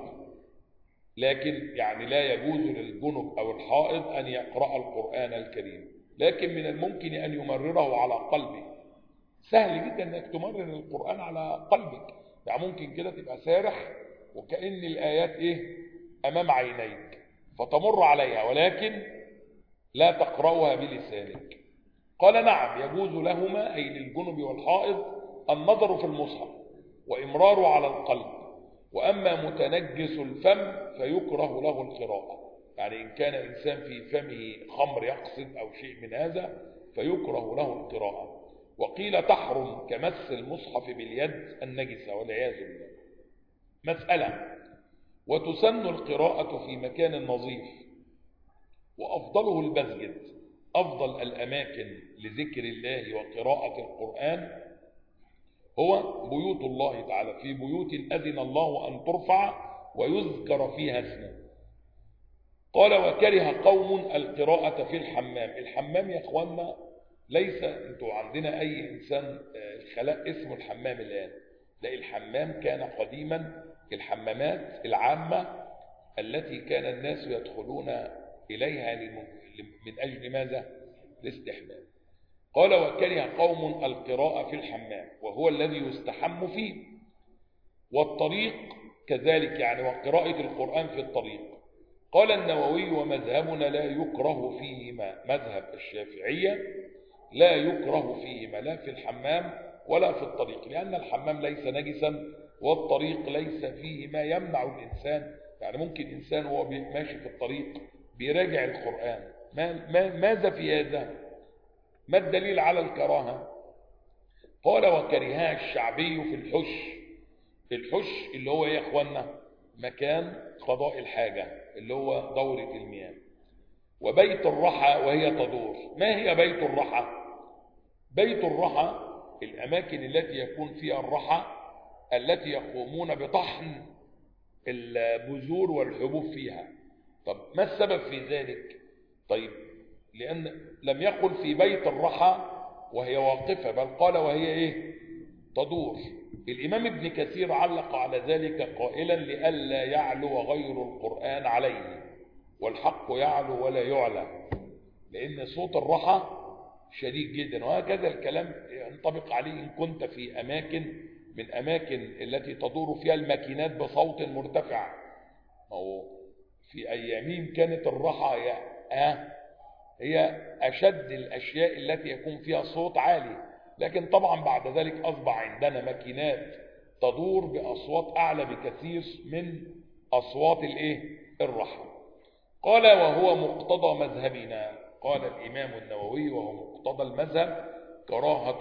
لكن يعني لا يجوز للجنب أو الحائض أن يقرأ القرآن الكريم، لكن من الممكن أن يمرره على قلبه. سهل جدا أنك تمرر القرآن على قلبك، يعني ممكن كده تبقى سارح وكأن الآيات أمام عينيك فتمر عليها، ولكن لا تقرأها بلسانك. قال: نعم، يجوز لهما أي للجنب والحائض النظر في المصحف وإمراره على القلب. وأما متنجس الفم فيكره له القراءة، يعني إن كان إنسان في فمه خمر يقصد أو شيء من هذا فيكره له القراءة. وقيل تحرم كمس المصحف باليد النجسة والعياذ بالله. مسألة: وتسن القراءة في مكان نظيف، وأفضله المسجد. أفضل الأماكن لذكر الله وقراءة القرآن هو بيوت الله تعالى، في بيوت أذن الله أن ترفع ويذكر فيها اسمه. قال: وكره قوم القراءة في الحمام. الحمام يا اخوانا ليس انتوا عندنا أي إنسان الخلاء اسمه الحمام الآن، لا، الحمام كان قديما الحمامات العامة التي كان الناس يدخلون إليها من أجل ماذا؟ الاستحمام. قال: وكره قوم القراءة في الحمام وهو الذي يستحم فيه، والطريق كذلك، يعني وقراءة القرآن في الطريق. قال النووي: ومذهبنا لا يكره فيهما، مذهب الشافعية لا يكره فيهما، لا في الحمام ولا في الطريق، لأن الحمام ليس نجسا والطريق ليس فيه ما يمنع الإنسان. يعني ممكن إنسان وهو ماشي في الطريق بيراجع القرآن، ماذا في هذا؟ ما الدليل على الكراهة؟ قال: وكرهها الشعبي في الحش. الحش اللي هو يا اخوانا مكان قضاء الحاجة، اللي هو دورة المياه. وبيت الرحى وهي تدور. ما هي بيت الرحى؟ بيت الرحى الأماكن التي يكون فيها الرحى التي يقومون بطحن البذور والحبوب فيها. طب ما السبب في ذلك؟ طيب، لأن لم يقل في بيت الرحى وهي واقفة، بل قال وهي تدور. الإمام ابن كثير علق على ذلك قائلا: لئلا يعلو غير القرآن عليه، والحق يعلو ولا يعلى، لأن صوت الرحى شديد جدا. وهكذا الكلام ينطبق عليه إن كنت في أماكن من أماكن التي تدور فيها الماكينات بصوت مرتفع. أو في أيامين كانت الرحى هي أشد الأشياء التي يكون فيها صوت عالي، لكن طبعا بعد ذلك أصبح عندنا ماكينات تدور بأصوات أعلى بكثير من أصوات الرحى. قال وهو مقتضى مذهبنا. قال الإمام النووي وهو مقتضى المذهب كراهة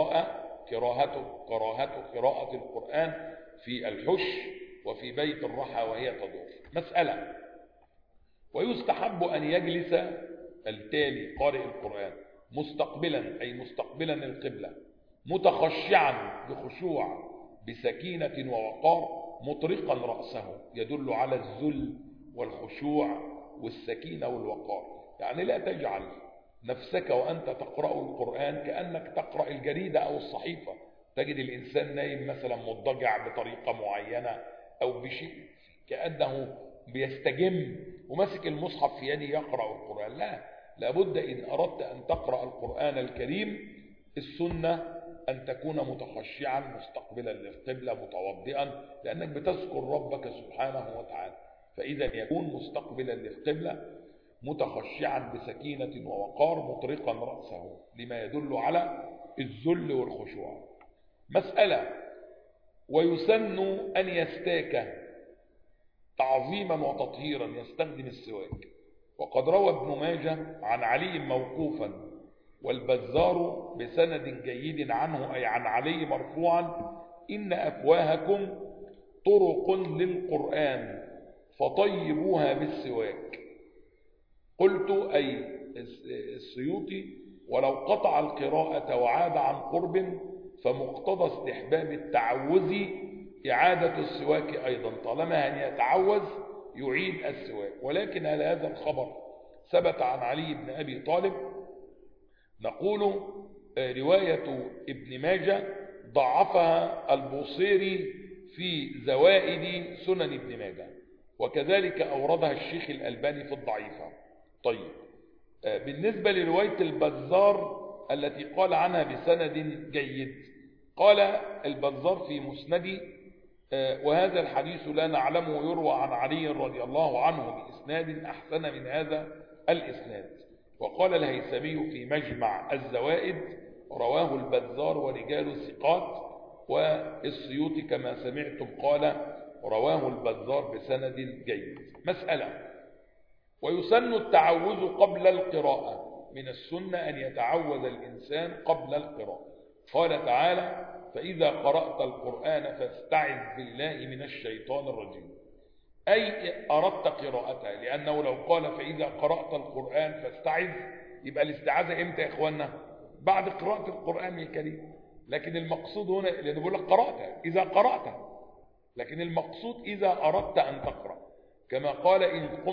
قراءة القرآن في الحش وفي بيت الرحى وهي تدور. مسألة: ويستحب أن يجلس التالي قارئ القرآن مستقبلا، أي مستقبلا القبلة، متخشعا بخشوع بسكينة ووقار، مطرقا رأسه، يدل على الذل والخشوع والسكينة والوقار. يعني لا تجعل نفسك وأنت تقرأ القرآن كأنك تقرأ الجريدة أو الصحيفة. تجد الإنسان نايم مثلا مضطجع بطريقة معينة أو بشيء كأنه بيستجم ومسك المصحف في يده يقرأ القرآن. لا، لابد إن أردت أن تقرأ القرآن الكريم السنة أن تكون متخشعا مستقبلا للقبلة متوضئا، لأنك بتذكر ربك سبحانه وتعالى. فإذا يكون مستقبلا للقبلة متخشعا بسكينة ووقار مطرقا رأسه، لما يدل على الذل والخشوع. مسألة: ويسن أن يستاك تعظيما وتطهيرا، يستخدم السواك. وقد روى ابن ماجه عن علي موقوفا والبزار بسند جيد عنه، أي عن علي مرفوعا: إن أفواهكم طرق للقرآن فطيبوها بالسواك. قلت أي السيوطي: ولو قطع القراءة وعاد عن قرب فمقتضى استحباب التعوذ إعادة السواك أيضا، طالما أن يتعوذ يعيد السواك. ولكن هذا الخبر ثبت عن علي بن أبي طالب. نقول رواية ابن ماجه ضعفها البوصيري في زوائد سنن ابن ماجه، وكذلك أوردها الشيخ الألباني في الضعيفة. طيب، بالنسبة لرواية البزار التي قال عنها بسند جيد، قال البزار في مسندي: وهذا الحديث لا نعلمه يروى عن علي رضي الله عنه بإسناد أحسن من هذا الإسناد. وقال الهيثمي في مجمع الزوائد: رواه البزار ورجال ثقات. والسيوطي كما سمعتم قال: رواه البزار بسند جيد. مسألة: ويسن التعوذ قبل القراءة. من السنة أن يتعوذ الإنسان قبل القراءة. قال تعالى: فإذا قرأت القرآن فاستعذ بالله من الشيطان الرجيم، أي أردت قراءتها، لأنه لو قال فإذا قرأت القرآن فاستعذ يبقى الاستعاذة إمتى يا إخوانا؟ بعد قراءة القرآن الكريم. لكن المقصود هنا، لأنه بيقول لك قرأتها إذا قرأتها، لكن المقصود إذا أردت أن تقرأ، كما قال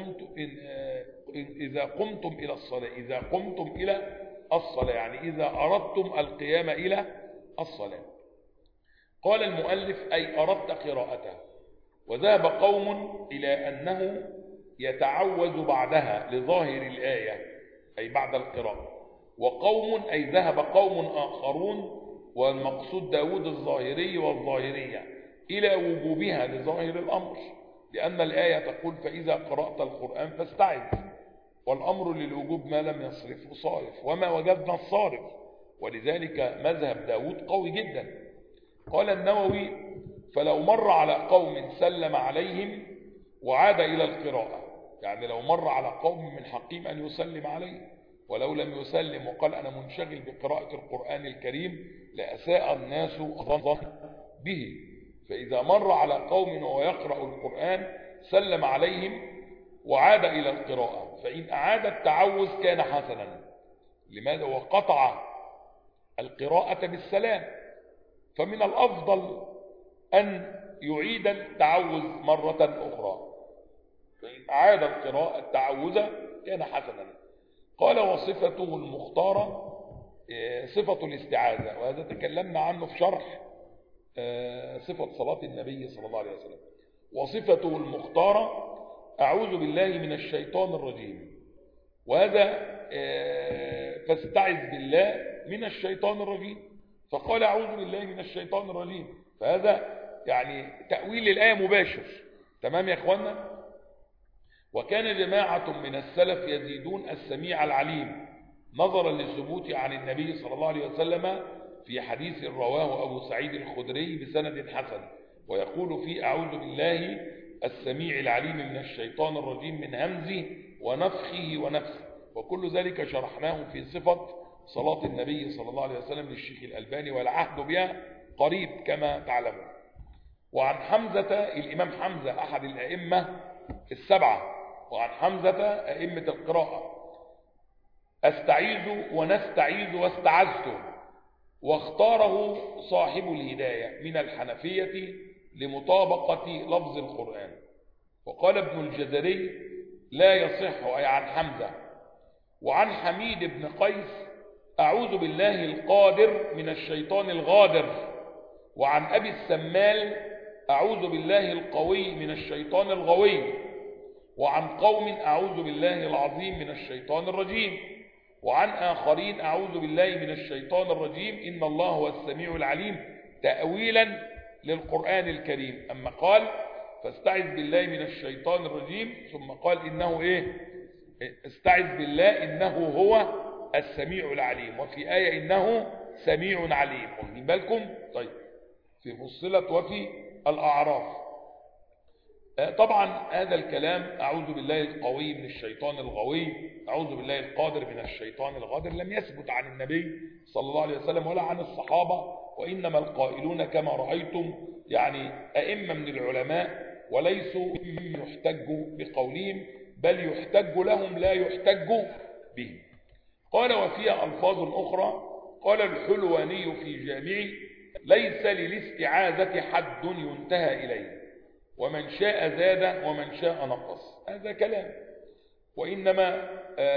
إذا قمتم إلى الصلاة، إذا قمتم إلى الصلاة، يعني إذا أردتم القيام إلى الصلاة. قال المؤلف: أي أردت قراءتها. وذهب قوم إلى أنه يتعوذ بعدها لظاهر الآية، أي بعد القراءة. وقوم، أي ذهب قوم آخرون والمقصود داود الظاهري والظاهرية، إلى وجوبها لظاهر الأمر، لأن الآية تقول: فإذا قرأت القرآن فاستعذ، والأمر للوجوب ما لم يصرفه صارف، وما وجدنا الصارف، ولذلك مذهب داود قوي جدا. قال النووي: فلو مر على قوم سلم عليهم وعاد إلى القراءة، يعني لو مر على قوم من حقهم أن يسلم عليه، ولو لم يسلم وقال أنا منشغل بقراءة القرآن الكريم لأساء الناس ظن به. فإذا مر على قوم وهو يقرأ القرآن سلم عليهم وعاد إلى القراءة، فإن أعاد التعوذ كان حسنا. لماذا؟ وقطع القراءة بالسلام، فمن الأفضل أن يعيد التعوذ مرة أخرى، فإن أعاد القراءة التعوذ كان حسنا. قال: وصفته المختارة صفة الاستعاذة، وهذا تكلمنا عنه في شرح صفة صلاة النبي صلى الله عليه وسلم. وصفته المختارة: أعوذ بالله من الشيطان الرجيم، وهذا فاستعذ بالله من الشيطان الرجيم، فقال أعوذ بالله من الشيطان الرجيم، فهذا يعني تأويل الآية مباشر. تمام يا إخوانا؟ وكان جماعة من السلف يزيدون السميع العليم، نظرا للثبوت عن النبي صلى الله عليه وسلم في حديث رواه أبو سعيد الخدري بسند حسن، ويقول فيه: أعوذ بالله السميع العليم من الشيطان الرجيم من همزه ونفخه ونفسه، وكل ذلك شرحناه في صفة صلاة النبي صلى الله عليه وسلم للشيخ الألباني، والعهد بها قريب كما تعلمون. وعن حمزة الإمام حمزة أحد الأئمة السبعة، وعن حمزة أئمة القراءة: أستعيذ ونستعيذ واستعذت، واختاره صاحب الهداية من الحنفية لمطابقة لفظ القرآن. وقال ابن الجزري: لا يصح، أي عن حمزة. وعن حميد بن قيس: أعوذ بالله القادر من الشيطان الغادر. وعن أبي السمال: أعوذ بالله القوي من الشيطان الغوي. وعن قوم: أعوذ بالله العظيم من الشيطان الرجيم. وعن آخرين: أعوذ بالله من الشيطان الرجيم، إن الله هو السميع العليم، تأويلا للقرآن الكريم. أما قال فاستعذ بالله من الشيطان الرجيم، ثم قال إنه استعذ بالله إنه هو السميع العليم، وفي آية إنه سميع عليم. واخدين بالكم؟ طيب، في فصلت وفي الأعراف. طبعا هذا الكلام أعوذ بالله القوي من الشيطان الغوي، أعوذ بالله القادر من الشيطان الغادر، لم يثبت عن النبي صلى الله عليه وسلم ولا عن الصحابة، وإنما القائلون كما رأيتم يعني أئمة من العلماء، وليسوا يحتج بقولهم، بل يحتج لهم لا يحتج به. قال: وفيها ألفاظ أخرى. قال الحلواني في جامعه: ليس للاستعاذة حد ينتهى إليه، ومن شاء زاد ومن شاء نقص. هذا كلام، وإنما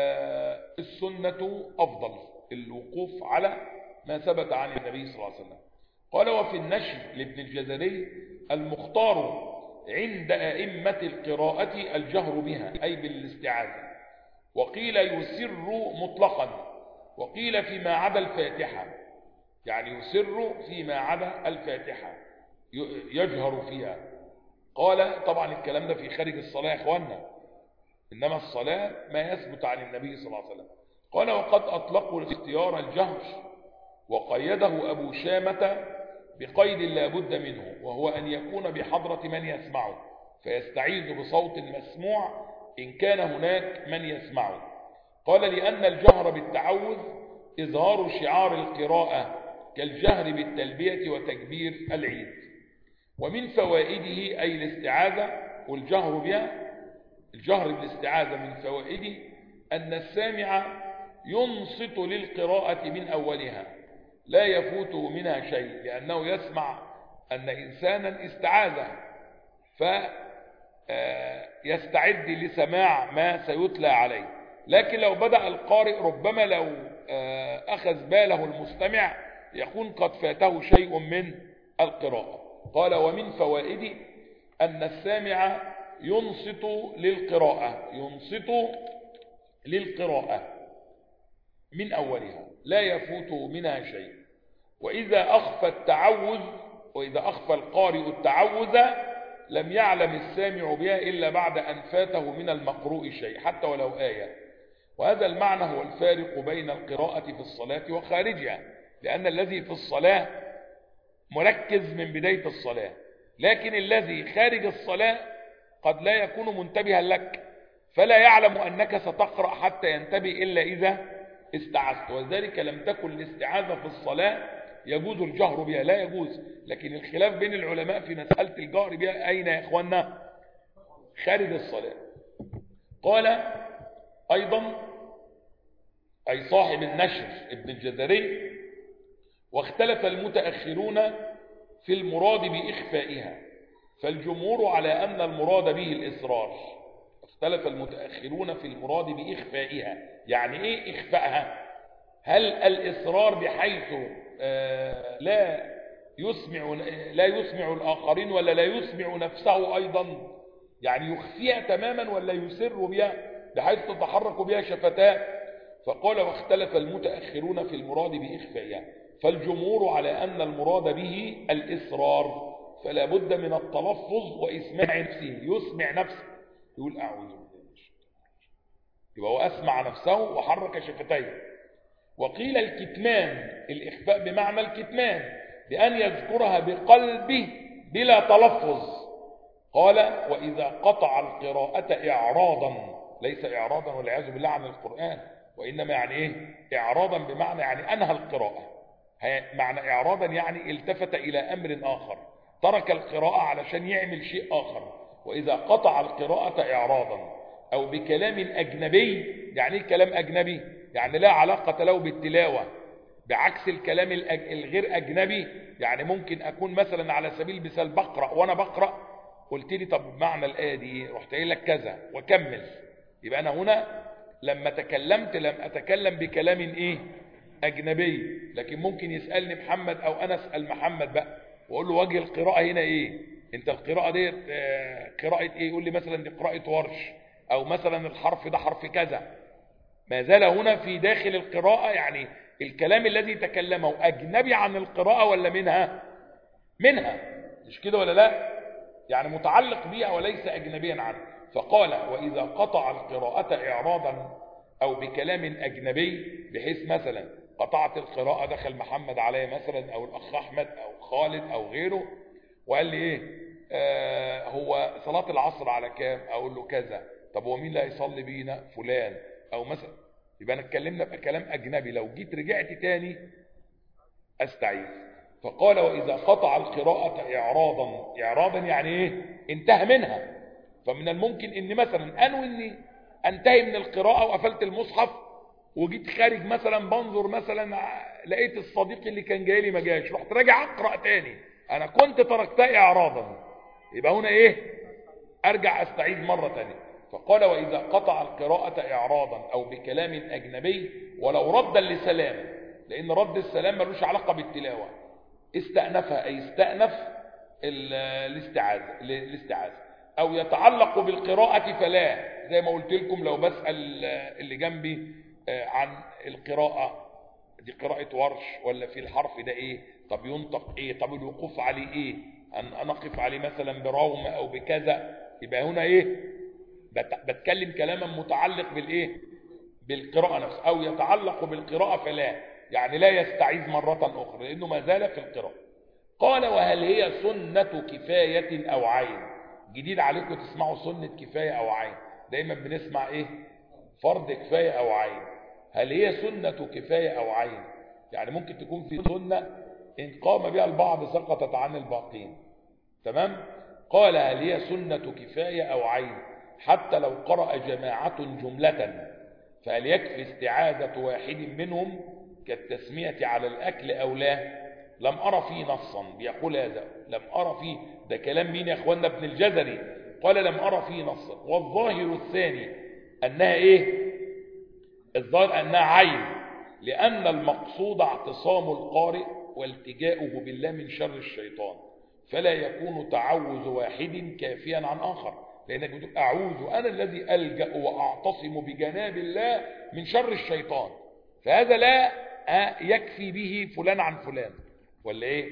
السنة أفضل، الوقوف على ما ثبت عن النبي صلى الله عليه وسلم. قال: وفي النشر لابن الجزري: المختار عند أئمة القراءة الجهر بها، أي بالاستعاذة. وقيل يسر مطلقا، وقيل فيما عدا الفاتحة، يعني يسر فيما عدا الفاتحة يجهر فيها. قال: طبعا الكلام ده في خارج الصلاة يا اخوانا، انما الصلاة ما يثبت عن النبي صلى الله عليه وسلم. قال: وقد اطلقوا اختيار الجهر، وقيده ابو شامة بقيد لا بد منه، وهو ان يكون بحضرة من يسمعه، فيستعيذ بصوت مسموع ان كان هناك من يسمعه. قال: لان الجهر بالتعوذ اظهار شعار القراءة كالجهر بالتلبية وتكبير العيد. ومن فوائده، أي الاستعاذة والجهر بها، الجهر بالاستعاذة من فوائده أن السامع ينصت للقراءة من أولها، لا يفوته منها شيء، لأنه يسمع أن إنسانا استعاذ فيستعد لسماع ما سيتلى عليه. لكن لو بدأ القارئ ربما لو أخذ باله المستمع يكون قد فاته شيء من القراءة. قال: ومن فوائده أن السامع ينصت للقراءة من أولها، لا يفوته منها شيء. وإذا أخفى القارئ التعوذ لم يعلم السامع بها إلا بعد أن فاته من المقروء شيء، حتى ولو آية. وهذا المعنى هو الفارق بين القراءة في الصلاة وخارجها، لأن الذي في الصلاة مركز من بداية الصلاة، لكن الذي خارج الصلاة قد لا يكون منتبها لك، فلا يعلم أنك ستقرأ حتى ينتبه إلا إذا استعذت. وذلك لم تكن الاستعاذة في الصلاة يجوز الجهر بها، لا يجوز. لكن الخلاف بين العلماء في مسألة الجهر بها أين يا إخواننا؟ خارج الصلاة. قال أيضا، أي صاحب النشر ابن الجزري: واختلف المتأخرون في المراد بإخفائها، فالجمهور على أن المراد به الإصرار. اختلف المتأخرون في المراد بإخفائها، يعني إيه إخفائها؟ هل الإصرار بحيث لا يسمع الآخرين، ولا لا يسمع نفسه أيضا، يعني يخفيها تماما، ولا يسر بها بحيث تتحرك بها شفتاه؟ فقال: واختلف المتأخرون في المراد بإخفائها، فالجمهور على أن المراد به الإصرار، فلا بد من التلفظ وإسماع نفسه، يسمع نفسه، يقول أعوذ بالله، يبقى هو أسمع نفسه وحرك شفتيه. وقيل الكتمان، الإخفاء بمعنى الكتمان، بأن يذكرها بقلبه بلا تلفظ. قال: وإذا قطع القراءة إعراضا ليس إعراضا والعياذ بالله عن القرآن، وإنما يعني إيه؟ إعراضا بمعنى يعني أنهى القراءة. معنى إعراضا يعني التفت إلى أمر آخر، ترك القراءة علشان يعمل شيء آخر. وإذا قطع القراءة إعراضا أو بكلام أجنبي، يعني إيه كلام أجنبي؟ يعني لا علاقة له بالتلاوة، بعكس الكلام الغير أجنبي. يعني ممكن أكون مثلا على سبيل المثال بقرأ، وأنا بقرأ قلت لي طب معنى الآية دي إيه؟ رحت قايل لك كذا وكمل. يبقى أنا هنا لما تكلمت لم أتكلم بكلام إيه؟ أجنبي. لكن ممكن يسألني محمد أو أنا أسأل محمد بقى وأقول له وجه القراءة هنا إيه؟ أنت القراءة دي قراءة إيه؟ يقول لي مثلا دي قراءة ورش، أو مثلا الحرف ده حرف كذا. ما زال هنا في داخل القراءة، يعني الكلام الذي تكلمه أجنبي عن القراءة ولا منها؟ منها، مش كده ولا لا؟ يعني متعلق بها وليس أجنبيا عنه. فقال وإذا قطع القراءة إعراضا أو بكلام أجنبي، بحيث مثلا قطعت القراءة دخل محمد علي مثلا أو الأخ أحمد أو خالد أو غيره وقال لي إيه هو صلاة العصر على كام؟ أقول له كذا. طب هو مين اللي هيصلي بينا؟ فلان. أو مثلا يبقى أنا اتكلمنا بكلام أجنبي، لو جيت رجعت تاني أستعيذ. فقال وإذا قطع القراءة إعراضا يعني إيه؟ انتهى منها. فمن الممكن إن مثلا أنوي إني أنتهي من القراءة وقفلت المصحف وجيت خارج مثلا بنظر مثلا لقيت الصديق اللي كان جاي لي ما جاش، رحت راجع أقرأ تاني، أنا كنت تركتها إعراضا. يبقى هنا إيه؟ أرجع أستعيذ مرة تانية. فقال وإذا قطع القراءة إعراضا أو بكلام أجنبي ولو ردا لسلام، لأن رد السلام ملوش علاقة بالتلاوة، استأنفها أي استأنف الاستعاذة، أو يتعلق بالقراءة فلا. زي ما قلت لكم لو بسأل اللي جنبي عن القراءة دي قراءة ورش ولا في الحرف ده إيه؟ طب ينطق إيه؟ طب الوقوف عليه إيه؟ أن أقف عليه مثلا بروم أو بكذا. يبقى هنا إيه؟ بتكلم كلاما متعلق بالإيه؟ بالقراءة نفسها. أو يتعلق بالقراءة فلا، يعني لا يستعيذ مرة أخرى لأنه ما زال في القراءة. قال وهل هي سنة كفاية أو عين؟ جديد عليكم تسمعوا سنة كفاية أو عين، دايما بنسمع إيه؟ فرض كفاية أو عين. هل هي سنة كفاية أو عين؟ يعني ممكن تكون في سنة إن قام بها البعض سقطت عن الباقين. تمام؟ قال هل هي سنة كفاية أو عين حتى لو قرأ جماعة جملة، فهل يكفي استعاذة واحد منهم كالتسمية على الأكل أو لا؟ لم أرى فيه نصا بيقول هذا، لم أرى فيه، ده كلام مين يا أخوانا؟ ابن الجزري قال لم أرى فيه نصا. والظاهر الثاني أنها إيه؟ الظاهر أنها عين، لأن المقصود اعتصام القارئ والتجاؤه بالله من شر الشيطان، فلا يكون تعوذ واحد كافيا عن آخر، لأنك بتقول أعوذ أنا الذي ألجأ وأعتصم بجناب الله من شر الشيطان، فهذا لا يكفي به فلان عن فلان ولا إيه؟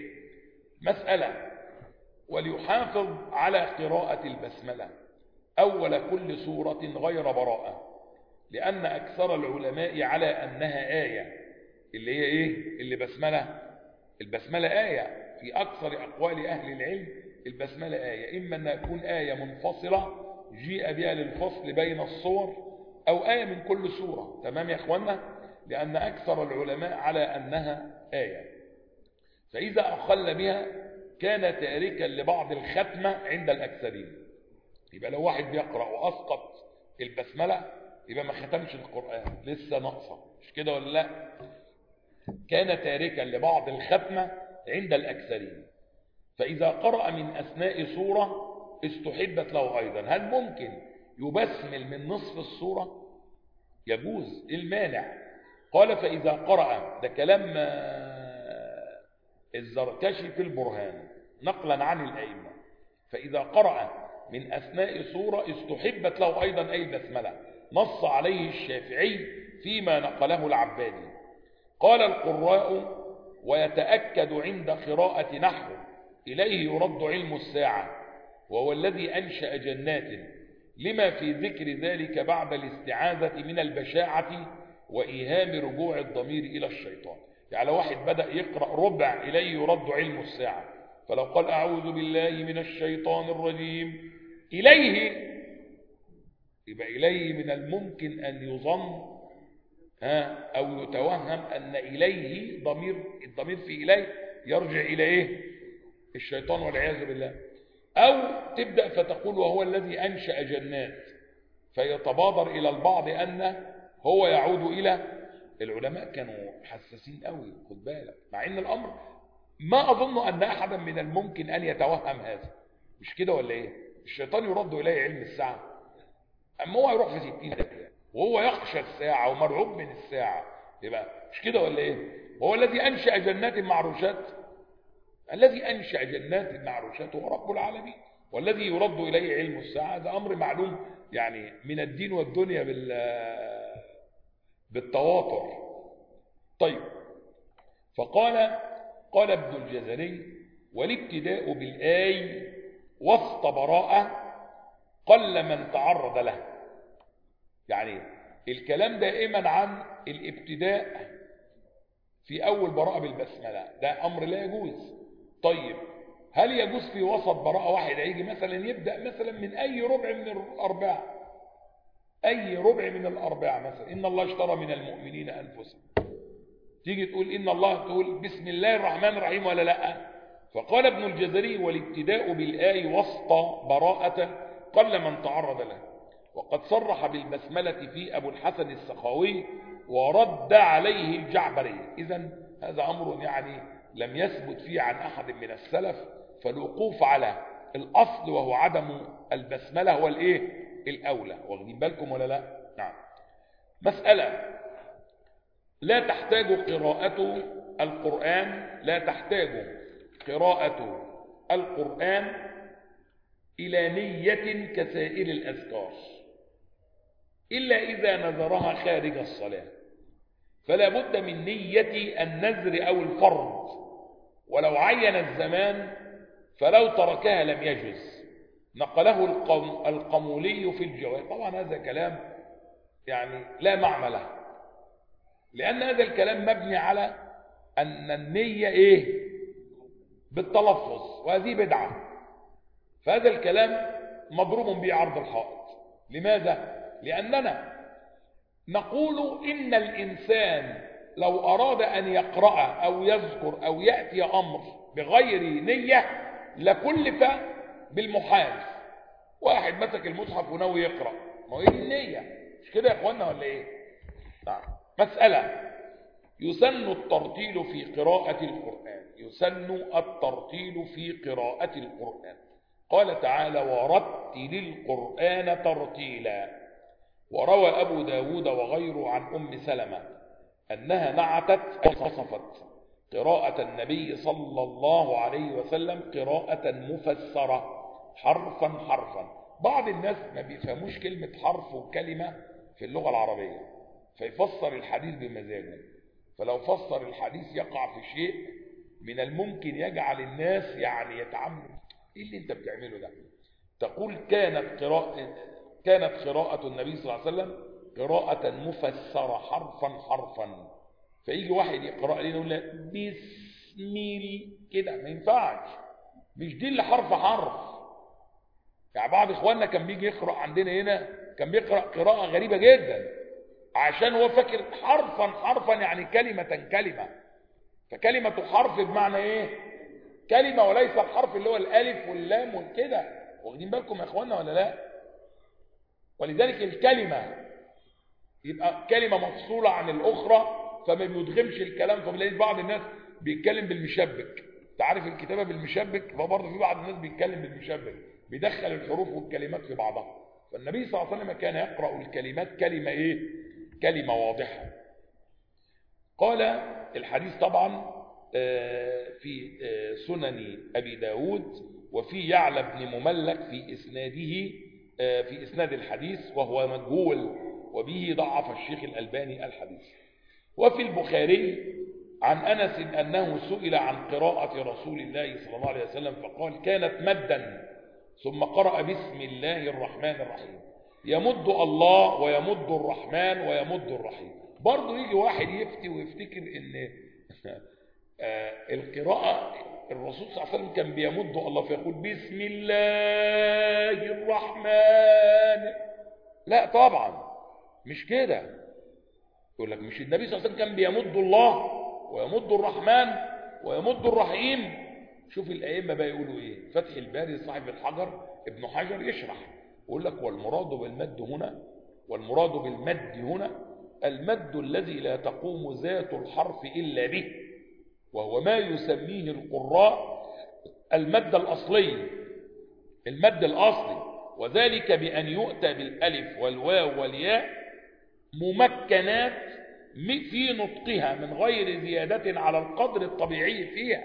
مسألة. وليحافظ على قراءة البسملة أول كل سورة غير براءة، لأن أكثر العلماء على أنها آية. اللي هي إيه؟ اللي بسملة، البسملة آية في أكثر أقوال أهل العلم. البسملة آية، إما أن تكون آية منفصلة جيء بها للفصل بين الصور، أو آية من كل سورة. تمام يا أخوانا؟ لأن أكثر العلماء على أنها آية. فإذا أخل بها كان تاركا لبعض الختمة عند الأكثرين. يبقى لو واحد بيقرأ وأسقط البسملة يبقى ما ختمش القرآن، لسه ناقصة، مش كده ولا لا؟ كان تاركا لبعض الختمة عند الأكثرين. فإذا قرأ من أثناء سورة استحبت له أيضا. هل ممكن يبسمل من نصف السورة؟ يجوز، المانع؟ قال فإذا قرأ، ده كلام الزركشي في البرهان نقلا عن الأئمة، فإذا قرأ من أثناء سورة استحبت له أيضا أي البسملة، نص عليه الشافعي فيما نقله العبادي. قال القراء ويتأكد عند قراءة نحو إليه يرد علم الساعة وهو الذي أنشأ جنات، لما في ذكر ذلك بعد الاستعاذة من البشاعة وإيهام رجوع الضمير إلى الشيطان. يعني لو واحد بدأ يقرأ ربع إليه يرد علم الساعة، فلو قال أعوذ بالله من الشيطان الرجيم إليه يبقى إليه من الممكن أن يظن أو يتوهم أن إليه الضمير في إليه يرجع إلى إيه؟ الشيطان والعياذ بالله. أو تبدأ فتقول وهو الذي أنشأ جنات، فيتبادر إلى البعض أن هو يعود إلى العلماء. كانوا حساسين قوي، خد بالك، مع أن الأمر ما أظن أن أحدا من الممكن أن يتوهم هذا. مش كده ولا إيه؟ الشيطان يرد إليه علم الساعة، أما هو يروح في 60 دقيقة وهو يخشى الساعة ومرعوب من الساعة. يبقى مش كده ولا إيه؟ هو الذي أنشأ جنات معروشات، الذي أنشأ جنات معروشات هو رب العالمين، والذي يرد إليه علم الساعة هذا أمر معلوم يعني من الدين والدنيا بالتواتر. طيب، قال ابن الجزري: والابتداء بالآي وسط براءة قل من تعرض له. يعني الكلام دائما عن الابتداء في أول براءة بالبسملة، ده أمر لا يجوز. طيب، هل يجوز في وسط براءة واحدة يجي مثلا يبدأ مثلا من أي ربع من الأرباع، أي ربع من الأرباع، مثلا إن الله اشترى من المؤمنين أنفسهم، تيجي تقول إن الله، تقول بسم الله الرحمن الرحيم ولا لا؟ فقال ابن الجزري: والابتداء بالآي وسط براءة قل من تعرض له. وقد صرح بالبسملة في أبو الحسن السخاوي ورد عليه الجعبري. إذن هذا أمر يعني لم يثبت فيه عن أحد من السلف، فالوقوف على الأصل وهو عدم البسملة هو الإيه؟ الأولى. واخدين بالكم ولا لا؟ نعم. مسألة: لا تحتاج قراءة القرآن، لا تحتاج قراءة القرآن إلى نية كسائر الأذكار، إلا إذا نذرها خارج الصلاة، فلا بد من نية النذر أو الفرض، ولو عين الزمان فلو تركها لم يجز. نقله القمولي في الجواب. طبعا هذا كلام يعني لا معنى له، لأن هذا الكلام مبني على أن النية إيه؟ بالتلفظ، وهذه بدعة. فهذا الكلام مضروب به عرض الحائط. لماذا؟ لأننا نقول إن الإنسان لو أراد أن يقرأ أو يذكر أو يأتي أمر بغير نية لكلف بالمحال. واحد مسك المصحف وناوي يقرأ، ما هي دي النية، مش كده يا إخوانا ولا إيه؟ نعم. مسألة: يسن الترتيل في قراءة القرآن، يسن الترتيل في قراءة القرآن. قال تعالى: ورتل القرآن ترتيلا. وروى أبو داود وغيره عن أم سلمة أنها نعتت وصفت قراءة النبي صلى الله عليه وسلم قراءة مفسرة حرفا حرفا. بعض الناس ما بيفهموش كلمة حرف وكلمة في اللغة العربية، فيفسر الحديث بمزاجه، فلو فسر الحديث يقع في شيء من الممكن يجعل الناس يعني يتعاملوا: ايه اللي انت بتعمله ده؟ تقول كانت قراءة النبي صلى الله عليه وسلم قراءة مفسرة حرفا حرفا. فيجي واحد يقرأ لنا يقول لنا بسم كده، ما ينفعش، مش دي اللي حرف حرف. يعني بعض اخواننا كان بيجي يقرأ عندنا هنا كان بيقرأ قراءة غريبة جدا، عشان هو فاكر حرفا حرفا يعني كلمة كلمة. فكلمة حرف بمعنى ايه؟ كلمة، وليس الحرف اللي هو الالف واللام والكده. واخدين بالكم يا اخوانا ولا لا؟ ولذلك الكلمة يبقى كلمة مفصولة عن الاخرى، فما بيدغمش الكلام. فبنلاقي بعض الناس بيتكلم بالمشبك، تعرف الكتابة بالمشبك، فبرضه في بعض الناس بيتكلم بالمشبك، بيدخل الحروف والكلمات في بعضها. فالنبي صلى الله عليه وسلم كان يقرأ الكلمات كلمة ايه؟ كلمة واضحة. قال الحديث طبعا في سنن أبي داود، وفي يعلى بن مملك في إسناده، في إسناد الحديث، وهو مجهول، وبه ضعف الشيخ الألباني الحديث. وفي البخاري عن أنس أنه سئل عن قراءة رسول الله صلى الله عليه وسلم فقال: كانت مدا، ثم قرأ بسم الله الرحمن الرحيم. يمد الله ويمد الرحمن ويمد الرحيم. برضو يجي واحد يفتي ويفتكر ان القراءة الرسول صلى الله عليه وسلم كان بيمد الله، فيقول بسم الله الرحمن، لا طبعا مش كده. يقول لك مش النبي صلى الله عليه وسلم كان بيمد الله ويمد الرحمن ويمد الرحيم؟ شوف الأئمة بقى يقولوا ايه. فتح الباري صاحب الحجر ابن حجر يشرح يقول لك والمراد بالمد هنا، والمراد بالمد هنا المد الذي لا تقوم ذات الحرف إلا به، وهو ما يسميه القراء المد الأصلي، المد الأصلي، وذلك بأن يؤتى بالألف والواو والياء ممكنات في نطقها من غير زيادة على القدر الطبيعي فيها.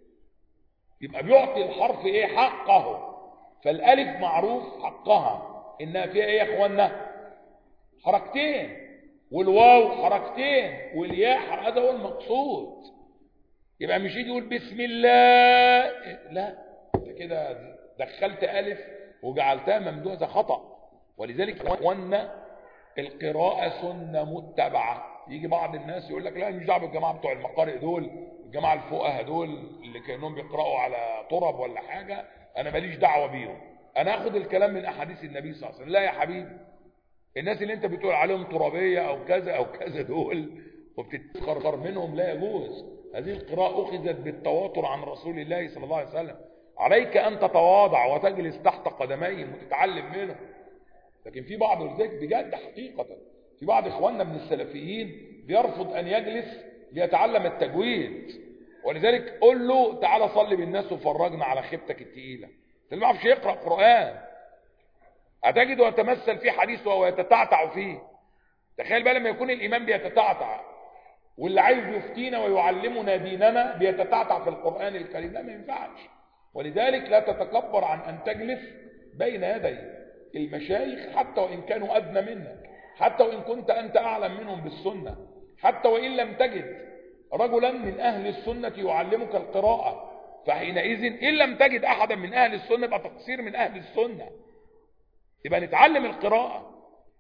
يبقى بيعطي الحرف ايه؟ حقه. فالالف معروف حقها انها فيها ايه يا اخوانا؟ حركتين، والواو حركتين، والياء، هذا هو المقصود. يبقى مش يجي يقول بسم الله، لا انت كده دخلت الف وجعلتها ممدوحه، ده خطأ. ولذلك اخوانا القراءة سنة متبعة. يجي بعض الناس يقول لك لا مش دعوه بالجماعه بتوع المقارئ دول، الجماعه الفقهاء دول اللي كانوا بيقراوا على طرب ولا حاجه، انا ماليش دعوه بيهم، انا اخد الكلام من احاديث النبي صلى الله عليه وسلم. لا يا حبيبي، الناس اللي انت بتقول عليهم ترابيه او كذا او كذا دول وبتتخرخر منهم لا يجوز. هذه القراءه اخذت بالتواتر عن رسول الله صلى الله عليه وسلم. عليك ان تتواضع وتجلس تحت قدميهم وتتعلم منهم. لكن في بعض ذلك بجد حقيقة في بعض اخواننا من السلفيين بيرفض ان يجلس ليتعلم التجويد، ولذلك قل له تعالى صلي بالناس وفرجنا على خيبتك التقيلة. اللي ما يعرفش يقرأ قرآن هتجده يتمثل في حديثه ويتتعتع فيه. تخيل بقى لما يكون الامام بيتتعتع واللي عايز يفتينا ويعلمنا ديننا بيتتعتع في القرآن الكريم، لا ما ينفعش. ولذلك لا تتكبر عن ان تجلس بين يدي المشايخ حتى وإن كانوا أدنى منك، حتى وإن كنت أنت أعلم منهم بالسنة، حتى وإن لم تجد رجلا من أهل السنة يعلمك القراءة، فحينئذ إن لم تجد أحدا من أهل السنة يبقى تقصير من أهل السنة. يبقى نتعلم القراءة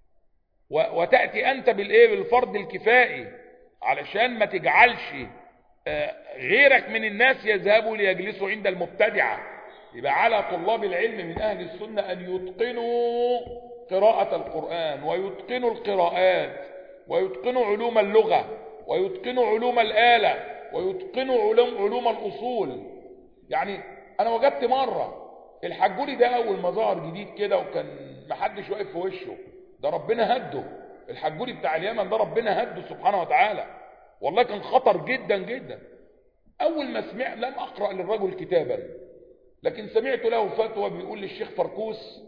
وتأتي أنت بالفرض الكفائي علشان ما تجعلش غيرك من الناس يذهبوا ليجلسوا عند المبتدعة. يبقى على طلاب العلم من أهل السنة أن يتقنوا قراءة القرآن ويتقنوا القراءات ويتقنوا علوم اللغة ويتقنوا علوم الآلة ويتقنوا علوم الأصول. يعني أنا وجدت مرة الحجوري ده أول ما ظهر جديد كده وكان محدش واقف في وشه، ده ربنا هده. الحجوري بتاع اليمن ده ربنا هده سبحانه وتعالى، والله كان خطر جدا جدا. أول ما سمع، لم أقرأ للرجل كتابا، لكن سمعت له فتوى بيقول للشيخ فركوس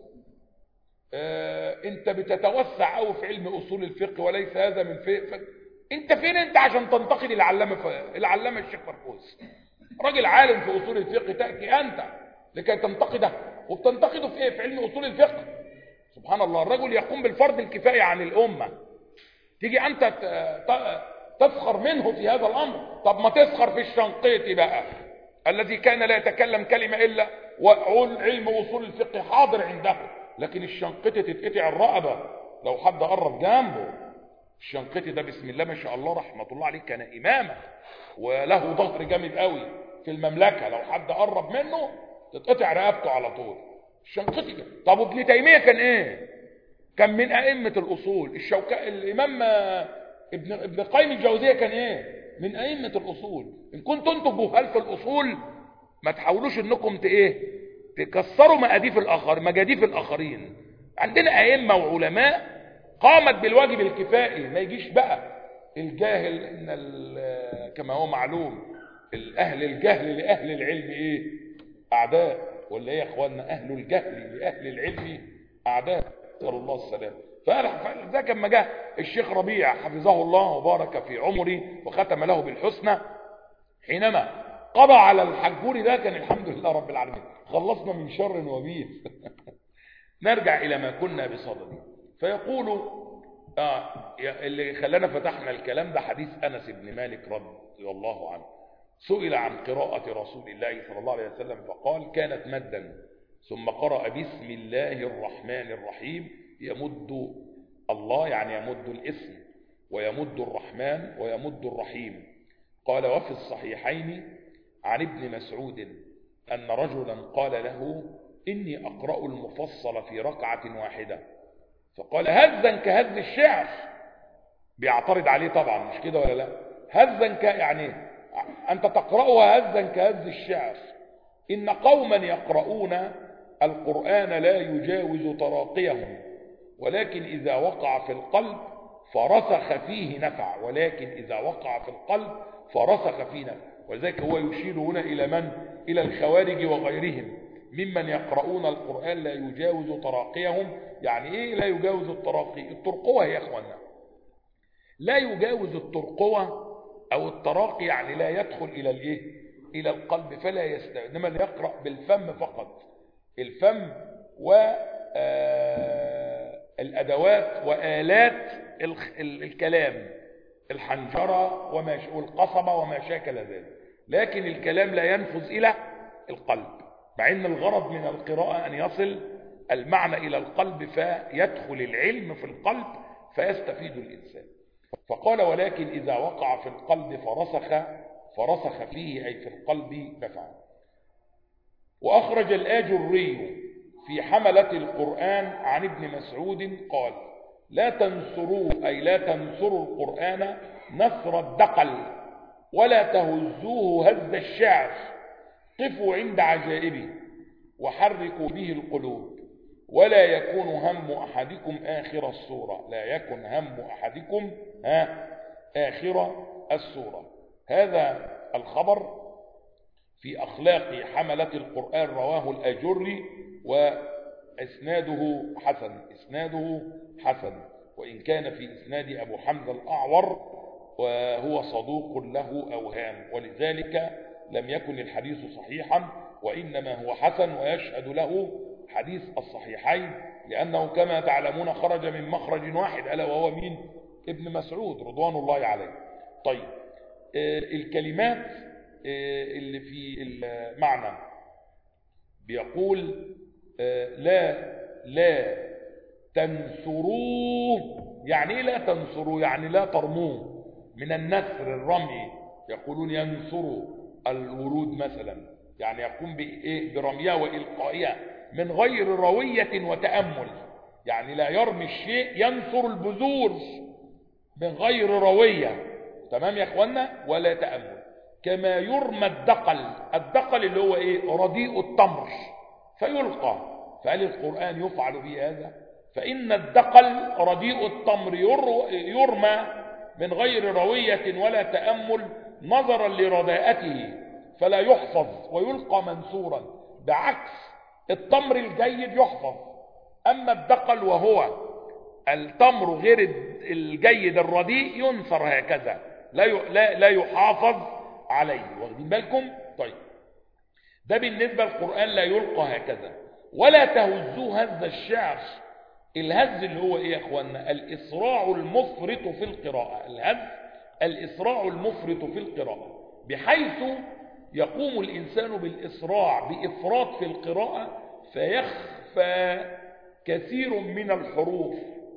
انت بتتوسع قوي في علم اصول الفقه وليس هذا من فقه. انت فين انت عشان تنتقد العلامه الشيخ فركوس؟ راجل عالم في اصول الفقه، تاتي انت لكي تنتقده، وبتنتقده في ايه؟ في علم اصول الفقه. سبحان الله، الرجل يقوم بالفرض الكفاية عن الامه، تيجي انت تسخر منه في هذا الامر. طب ما تسخر في الشنقيطي بقى الذي كان لا يتكلم كلمة إلا وعلم وصول الفقه حاضر عنده، لكن الشنقيطي تتقطع الرقبة لو حد قرب جنبه. الشنقيطي ده بسم الله ما شاء الله رحمة الله عليه كان إمامة وله ظهر جامد قوي في المملكة، لو حد قرب منه تتقطع رقبته على طول. الشنقيطي ده. طب ابن تيمية كان ايه؟ كان من أئمة الأصول. الإمام ابن قيم الجوزية كان ايه؟ من أئمة الأصول. إن كنتوا انتم جهال في الأصول ما تحاولوش انكم تكسروا مجاديف الآخرين. عندنا أئمة وعلماء قامت بالواجب الكفائي، ما يجيش بقى الجاهل كما هو معلوم أهل الجهل لأهل العلم ايه؟ أعداء. ولا ايه يا اخوانا؟ أهل الجهل لأهل العلم أعداء، نسأل الله السلام. فده كما جاء الشيخ ربيع حفظه الله وبارك في عمره وختم له بالحسنى، حينما قضى على الحجوري ده كان الحمد لله رب العالمين خلصنا من شر وبيل. نرجع إلى ما كنا بصدده. فيقول اللي خلانا فتحنا الكلام ده حديث أنس بن مالك رضي الله عنه، سئل عن قراءة رسول الله صلى الله عليه وسلم فقال كانت مدا، ثم قرأ بسم الله الرحمن الرحيم، يمد الله يعني يمد الاسم، ويمد الرحمن ويمد الرحيم. قال وفي الصحيحين عن ابن مسعود أن رجلا قال له إني أقرأ المفصل في ركعة واحدة، فقال هزا كهز الشعر، بيعترض عليه طبعا، مش كده ولا لا؟ هزا يعني أنت تقرأها هزا كهز الشعر. إن قوما يقرؤون القرآن لا يجاوز تراقيهم، ولكن إذا وقع في القلب فرسخ فيه نفع. ولكن إذا وقع في القلب فرسخ فيه نفع. ولذلك هو يشير هنا إلى من؟ إلى الخوارج وغيرهم ممن يقرؤون القرآن لا يجاوز تراقيهم. يعني إيه لا يجاوز التراقي؟ الترقوة يا أخوانا لا يجاوز الترقوة أو التراقي، يعني لا يدخل إلى الإيه؟ إلى القلب فلا يستوعب، إنما يقرأ بالفم فقط. الفم والأدوات وآلات الكلام، الحنجرة والقصبة وما شاكل ذلك، لكن الكلام لا ينفذ إلى القلب، مع أن الغرض من القراءة أن يصل المعنى إلى القلب فيدخل العلم في القلب فيستفيد الإنسان. فقال ولكن إذا وقع في القلب فرسخ فيه أي في القلب نفعا. وأخرج الآجري في حملة القرآن عن ابن مسعود قال لا تنصروا أي لا تنصروا القرآن نصر الدقل ولا تهزوه هز الشعر، قفوا عند عجائبه وحركوا به القلوب، ولا يكون هم أحدكم آخر السورة. لا يكن هم أحدكم آخر السورة. هذا الخبر في أخلاق حملة القرآن رواه الآجري وإسناده حسن، وإن كان في إسناد أبو حمزة الأعور وهو صدوق له أوهام، ولذلك لم يكن الحديث صحيحا وإنما هو حسن، ويشهد له حديث الصحيحين لأنه كما تعلمون خرج من مخرج واحد ألا وهو مين؟ ابن مسعود رضوان الله عليه. طيب الكلمات اللي في المعنى بيقول لا تنصروه. يعني ايه لا تنصروه؟ يعني لا ترموه من النسر الرمي، يقولون ينصروا الورود مثلا، يعني يقوم برميها وإلقائها من غير روية وتأمل، يعني لا يرمي الشيء، ينصر البذور من غير روية، تمام يا اخوانا، ولا تأمل. كما يرمى الدقل اللي هو رديء التمر فيلقى. فهل القرآن يفعل به هذا؟ فإن الدقل رديء التمر يرمى من غير روية ولا تأمل نظرا لرداءته فلا يحفظ ويلقى منصورا، بعكس التمر الجيد يحفظ. أما الدقل وهو التمر غير الجيد الرديء ينصر هكذا، لا يحافظ عليه. واخدين بالكم؟ طيب ده بالنسبة للقرآن لا يلقى هكذا. ولا تهزوه هز الشعر. الهز اللي هو يا اخوانا؟ الإسراع المفرط في القراءة. الهز الإسراع المفرط في القراءة، بحيث يقوم الإنسان بالإسراع بإفراط في القراءة فيخفى كثير من الحروف،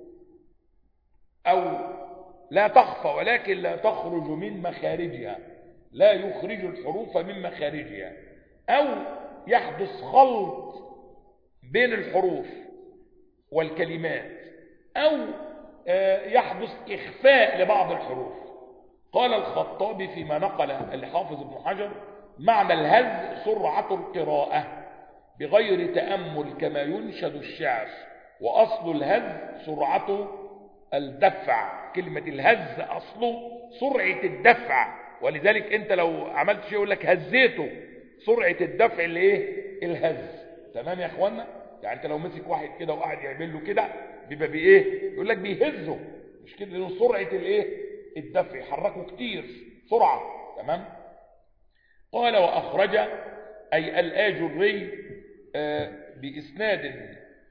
أو لا تخفى ولكن لا تخرج من مخارجها، لا يخرج الحروف من مخارجها، أو يحدث خلط بين الحروف والكلمات، أو يحدث إخفاء لبعض الحروف. قال الخطابي فيما نقل الحافظ ابن حجر معنى الهز سرعة القراءة بغير تأمل كما ينشد الشعر، وأصل الهز سرعة الدفع. كلمة الهز أصله سرعة الدفع، ولذلك أنت لو عملت شيء يقول لك هزيته، سرعة الدفع اللي الهز. تمام يا اخوانا؟ يعني انت لو مسك واحد كده وقاعد يعمل له كده بيبقى يقول لك بيهزه، مش كده؟ لانه سرعة الدفع، يحركه كتير سرعة. تمام. قال وأخرج أي الآجري بإسناد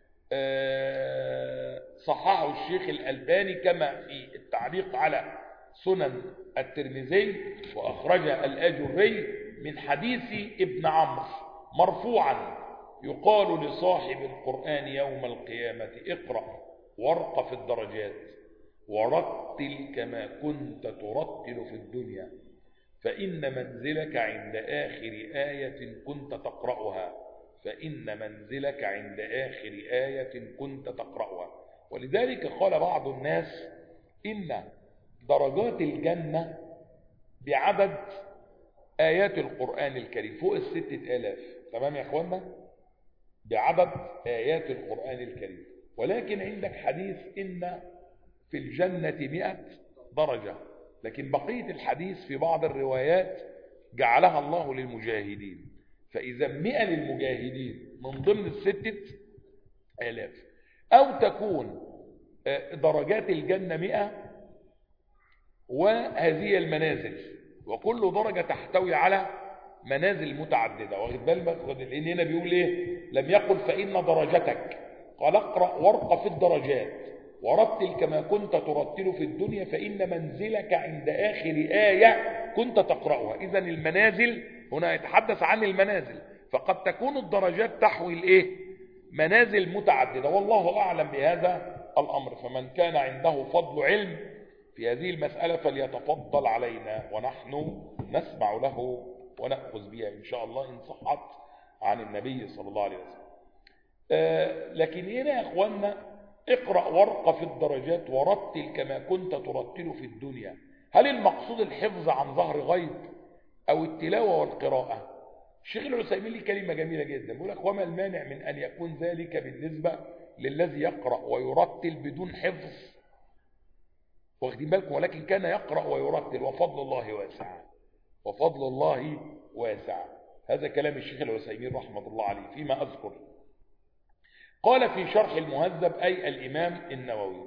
صححه الشيخ الألباني كما في التعليق على سنن الترمذي. وأخرج الآجري من حديث ابن عمرو مرفوعا يقال لصاحب القرآن يوم القيامة اقرأ وارق في الدرجات ورتل كما كنت ترتل في الدنيا، فإن منزلك عند آخر آية كنت تقرأها، فإن منزلك عند آخر آية كنت تقرأها. ولذلك قال بعض الناس إن درجات الجنة بعدد آيات القرآن الكريم فوق 6000. تمام يا أخوانا؟ بعدد آيات القرآن الكريم. ولكن عندك حديث إن في الجنة 100 درجة، لكن بقية الحديث في بعض الروايات جعلها الله للمجاهدين، فإذا 100 للمجاهدين من ضمن 6000. أو تكون درجات الجنة 100 وهذه المنازل، وكل درجة تحتوي على منازل متعددة. واخد بالك؟ لأن هنا بيقول إيه؟ لم يقل فإن درجتك، قال اقرأ وارق في الدرجات ورتل كما كنت ترتل في الدنيا فإن منزلك عند آخر آية كنت تقرأها. إذا المنازل هنا يتحدث عن المنازل، فقد تكون الدرجات تحوي الإيه؟ منازل متعددة، والله أعلم بهذا الأمر. فمن كان عنده فضل علم في هذه المسألة فليتفضل علينا، ونحن نسمع له ونأخذ بها إن شاء الله إن صحت عن النبي صلى الله عليه وسلم. لكن هنا يا أخوانا اقرأ وارق في الدرجات ورتل كما كنت ترتل في الدنيا، هل المقصود الحفظ عن ظهر غيب أو التلاوة والقراءة؟ الشيخ العثيمين ليه كلمة جميلة جدا، بيقول لك وما المانع من أن يكون ذلك بالنسبة للذي يقرأ ويرتل بدون حفظ، واخدين بالكم، ولكن كان يقرأ ويرتل وفضل الله واسع، وفضل الله واسع. هذا كلام الشيخ العثيمين رحمة الله عليه فيما أذكر. قال في شرح المهذب أي الإمام النووي: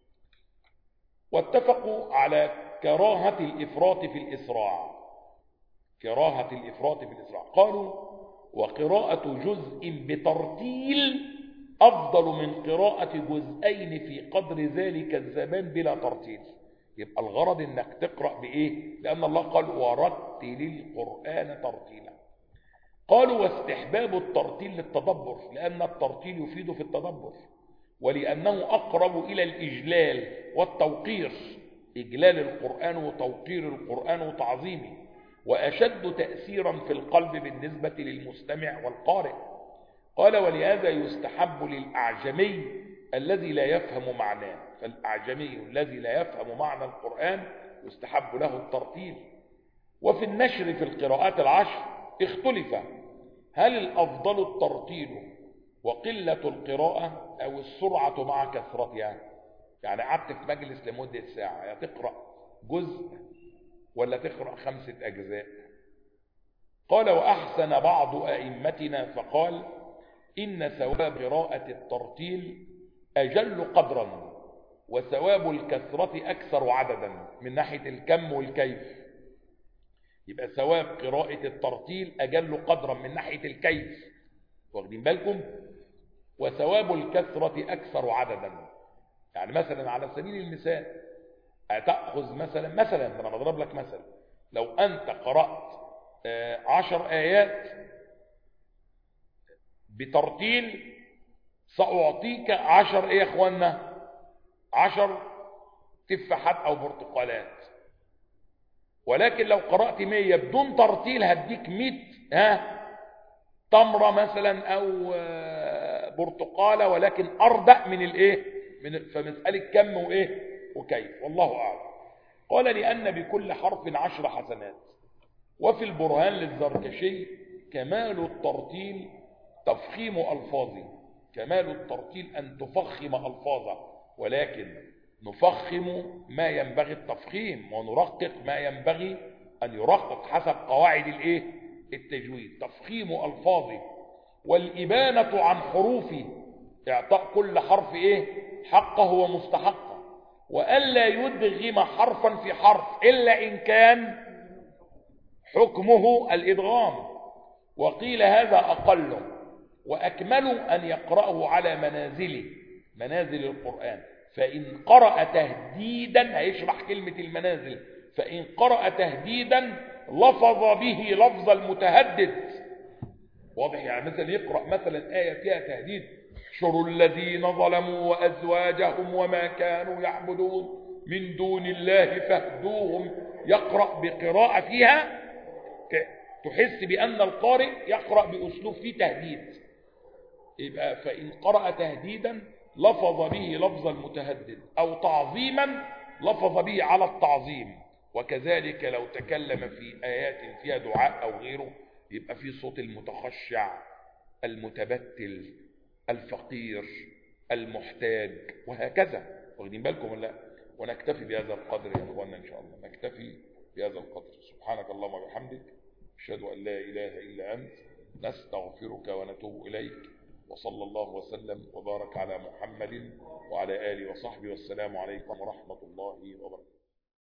واتفقوا على كراهة الإفراط في الإسراع، كراهة الإفراط في الإسراع. قالوا وقراءة جزء بترتيل أفضل من قراءة جزئين في قدر ذلك الزمان بلا ترتيل. يبقى الغرض انك تقرأ بإيه؟ لأن الله قال ورتل القرآن ترتيلا. قالوا واستحباب الترتيل للتدبر، لأن الترتيل يفيد في التدبر، ولأنه أقرب إلى الإجلال والتوقير، إجلال القرآن وتوقير القرآن وتعظيمه، وأشد تأثيرا في القلب بالنسبة للمستمع والقارئ. قال ولهذا يستحب للأعجمي الذي لا يفهم معناه، فالأعجمي الذي لا يفهم معنى القرآن يستحب له الترتيل. وفي النشر في القراءات العشر اختلف، هل الأفضل الترتيل وقلة القراءة أو السرعة مع كثرتها؟ يعني قعدت في مجلس لمدة ساعة، يا تقرأ جزء ولا تقرأ 5 أجزاء؟ قال وأحسن بعض أئمتنا فقال إن ثواب قراءة الترتيل أجل قدرا وثواب الكثرة أكثر عددا، من ناحية الكم والكيف. يبقى ثواب قراءة الترتيل أجل قدرا من ناحية الكيف، واخدين بالكم، وثواب الكثرة أكثر عددا. يعني مثلا على سبيل المثال تأخذ مثلا أنا بضرب لك مثل، لو أنت قرأت 10 آيات بترتيل سأعطيك 10 إيه يا أخوانا؟ 10 تفاحات أو برتقالات. ولكن لو قرأت 100 بدون ترتيل هديك 100 تمرة مثلا أو برتقالة، ولكن أردأ من الإيه؟ فمسألة كم وإيه وكيف، والله أعلم. قال لأن بكل حرف 10 حسنات. وفي البرهان للزركشي كمال الترتيل تفخيم ألفاظه، كمال الترتيل أن تفخم ألفاظه، ولكن نفخم ما ينبغي التفخيم ونرقق ما ينبغي أن يرقق حسب قواعد الإيه؟ التجويد. تفخيم ألفاظه والإبانة عن حروفه، إعطاء كل حرف إيه؟ حقه ومستحقه، وألا يدغم حرفا في حرف إلا إن كان حكمه الإدغام. وقيل هذا أقل وأكمل أن يقرأه على منازل القرآن. فإن قرأ تهديدا، هيشرح كلمة المنازل، فإن قرأ تهديدا لفظ به لفظ المتهدد. واضح؟ يعني مثلا يقرأ مثلا آية فيها تهديد: احشروا الذين ظلموا وأزواجهم وما كانوا يعبدون من دون الله فاهدوهم، يقرأ بقراءة فيها تحس بأن القارئ يقرأ بأسلوب فيه تهديد. يبقى فإن قرأ تهديدا لفظ به لفظ المتهدد، أو تعظيما لفظ به على التعظيم. وكذلك لو تكلم في آيات فيها دعاء أو غيره يبقى في صوت المتخشع المتبتل الفقير المحتاج وهكذا. واخدين بالكم ولا؟ ونكتفي بهذا القدر يا اخوانا ان شاء الله، نكتفي بهذا القدر. سبحانك اللهم وبحمدك، اشهد ان لا اله الا انت، نستغفرك ونتوب اليك. وصلى الله وسلم وبارك على محمد وعلى اله وصحبه، والسلام عليكم ورحمه الله وبركاته.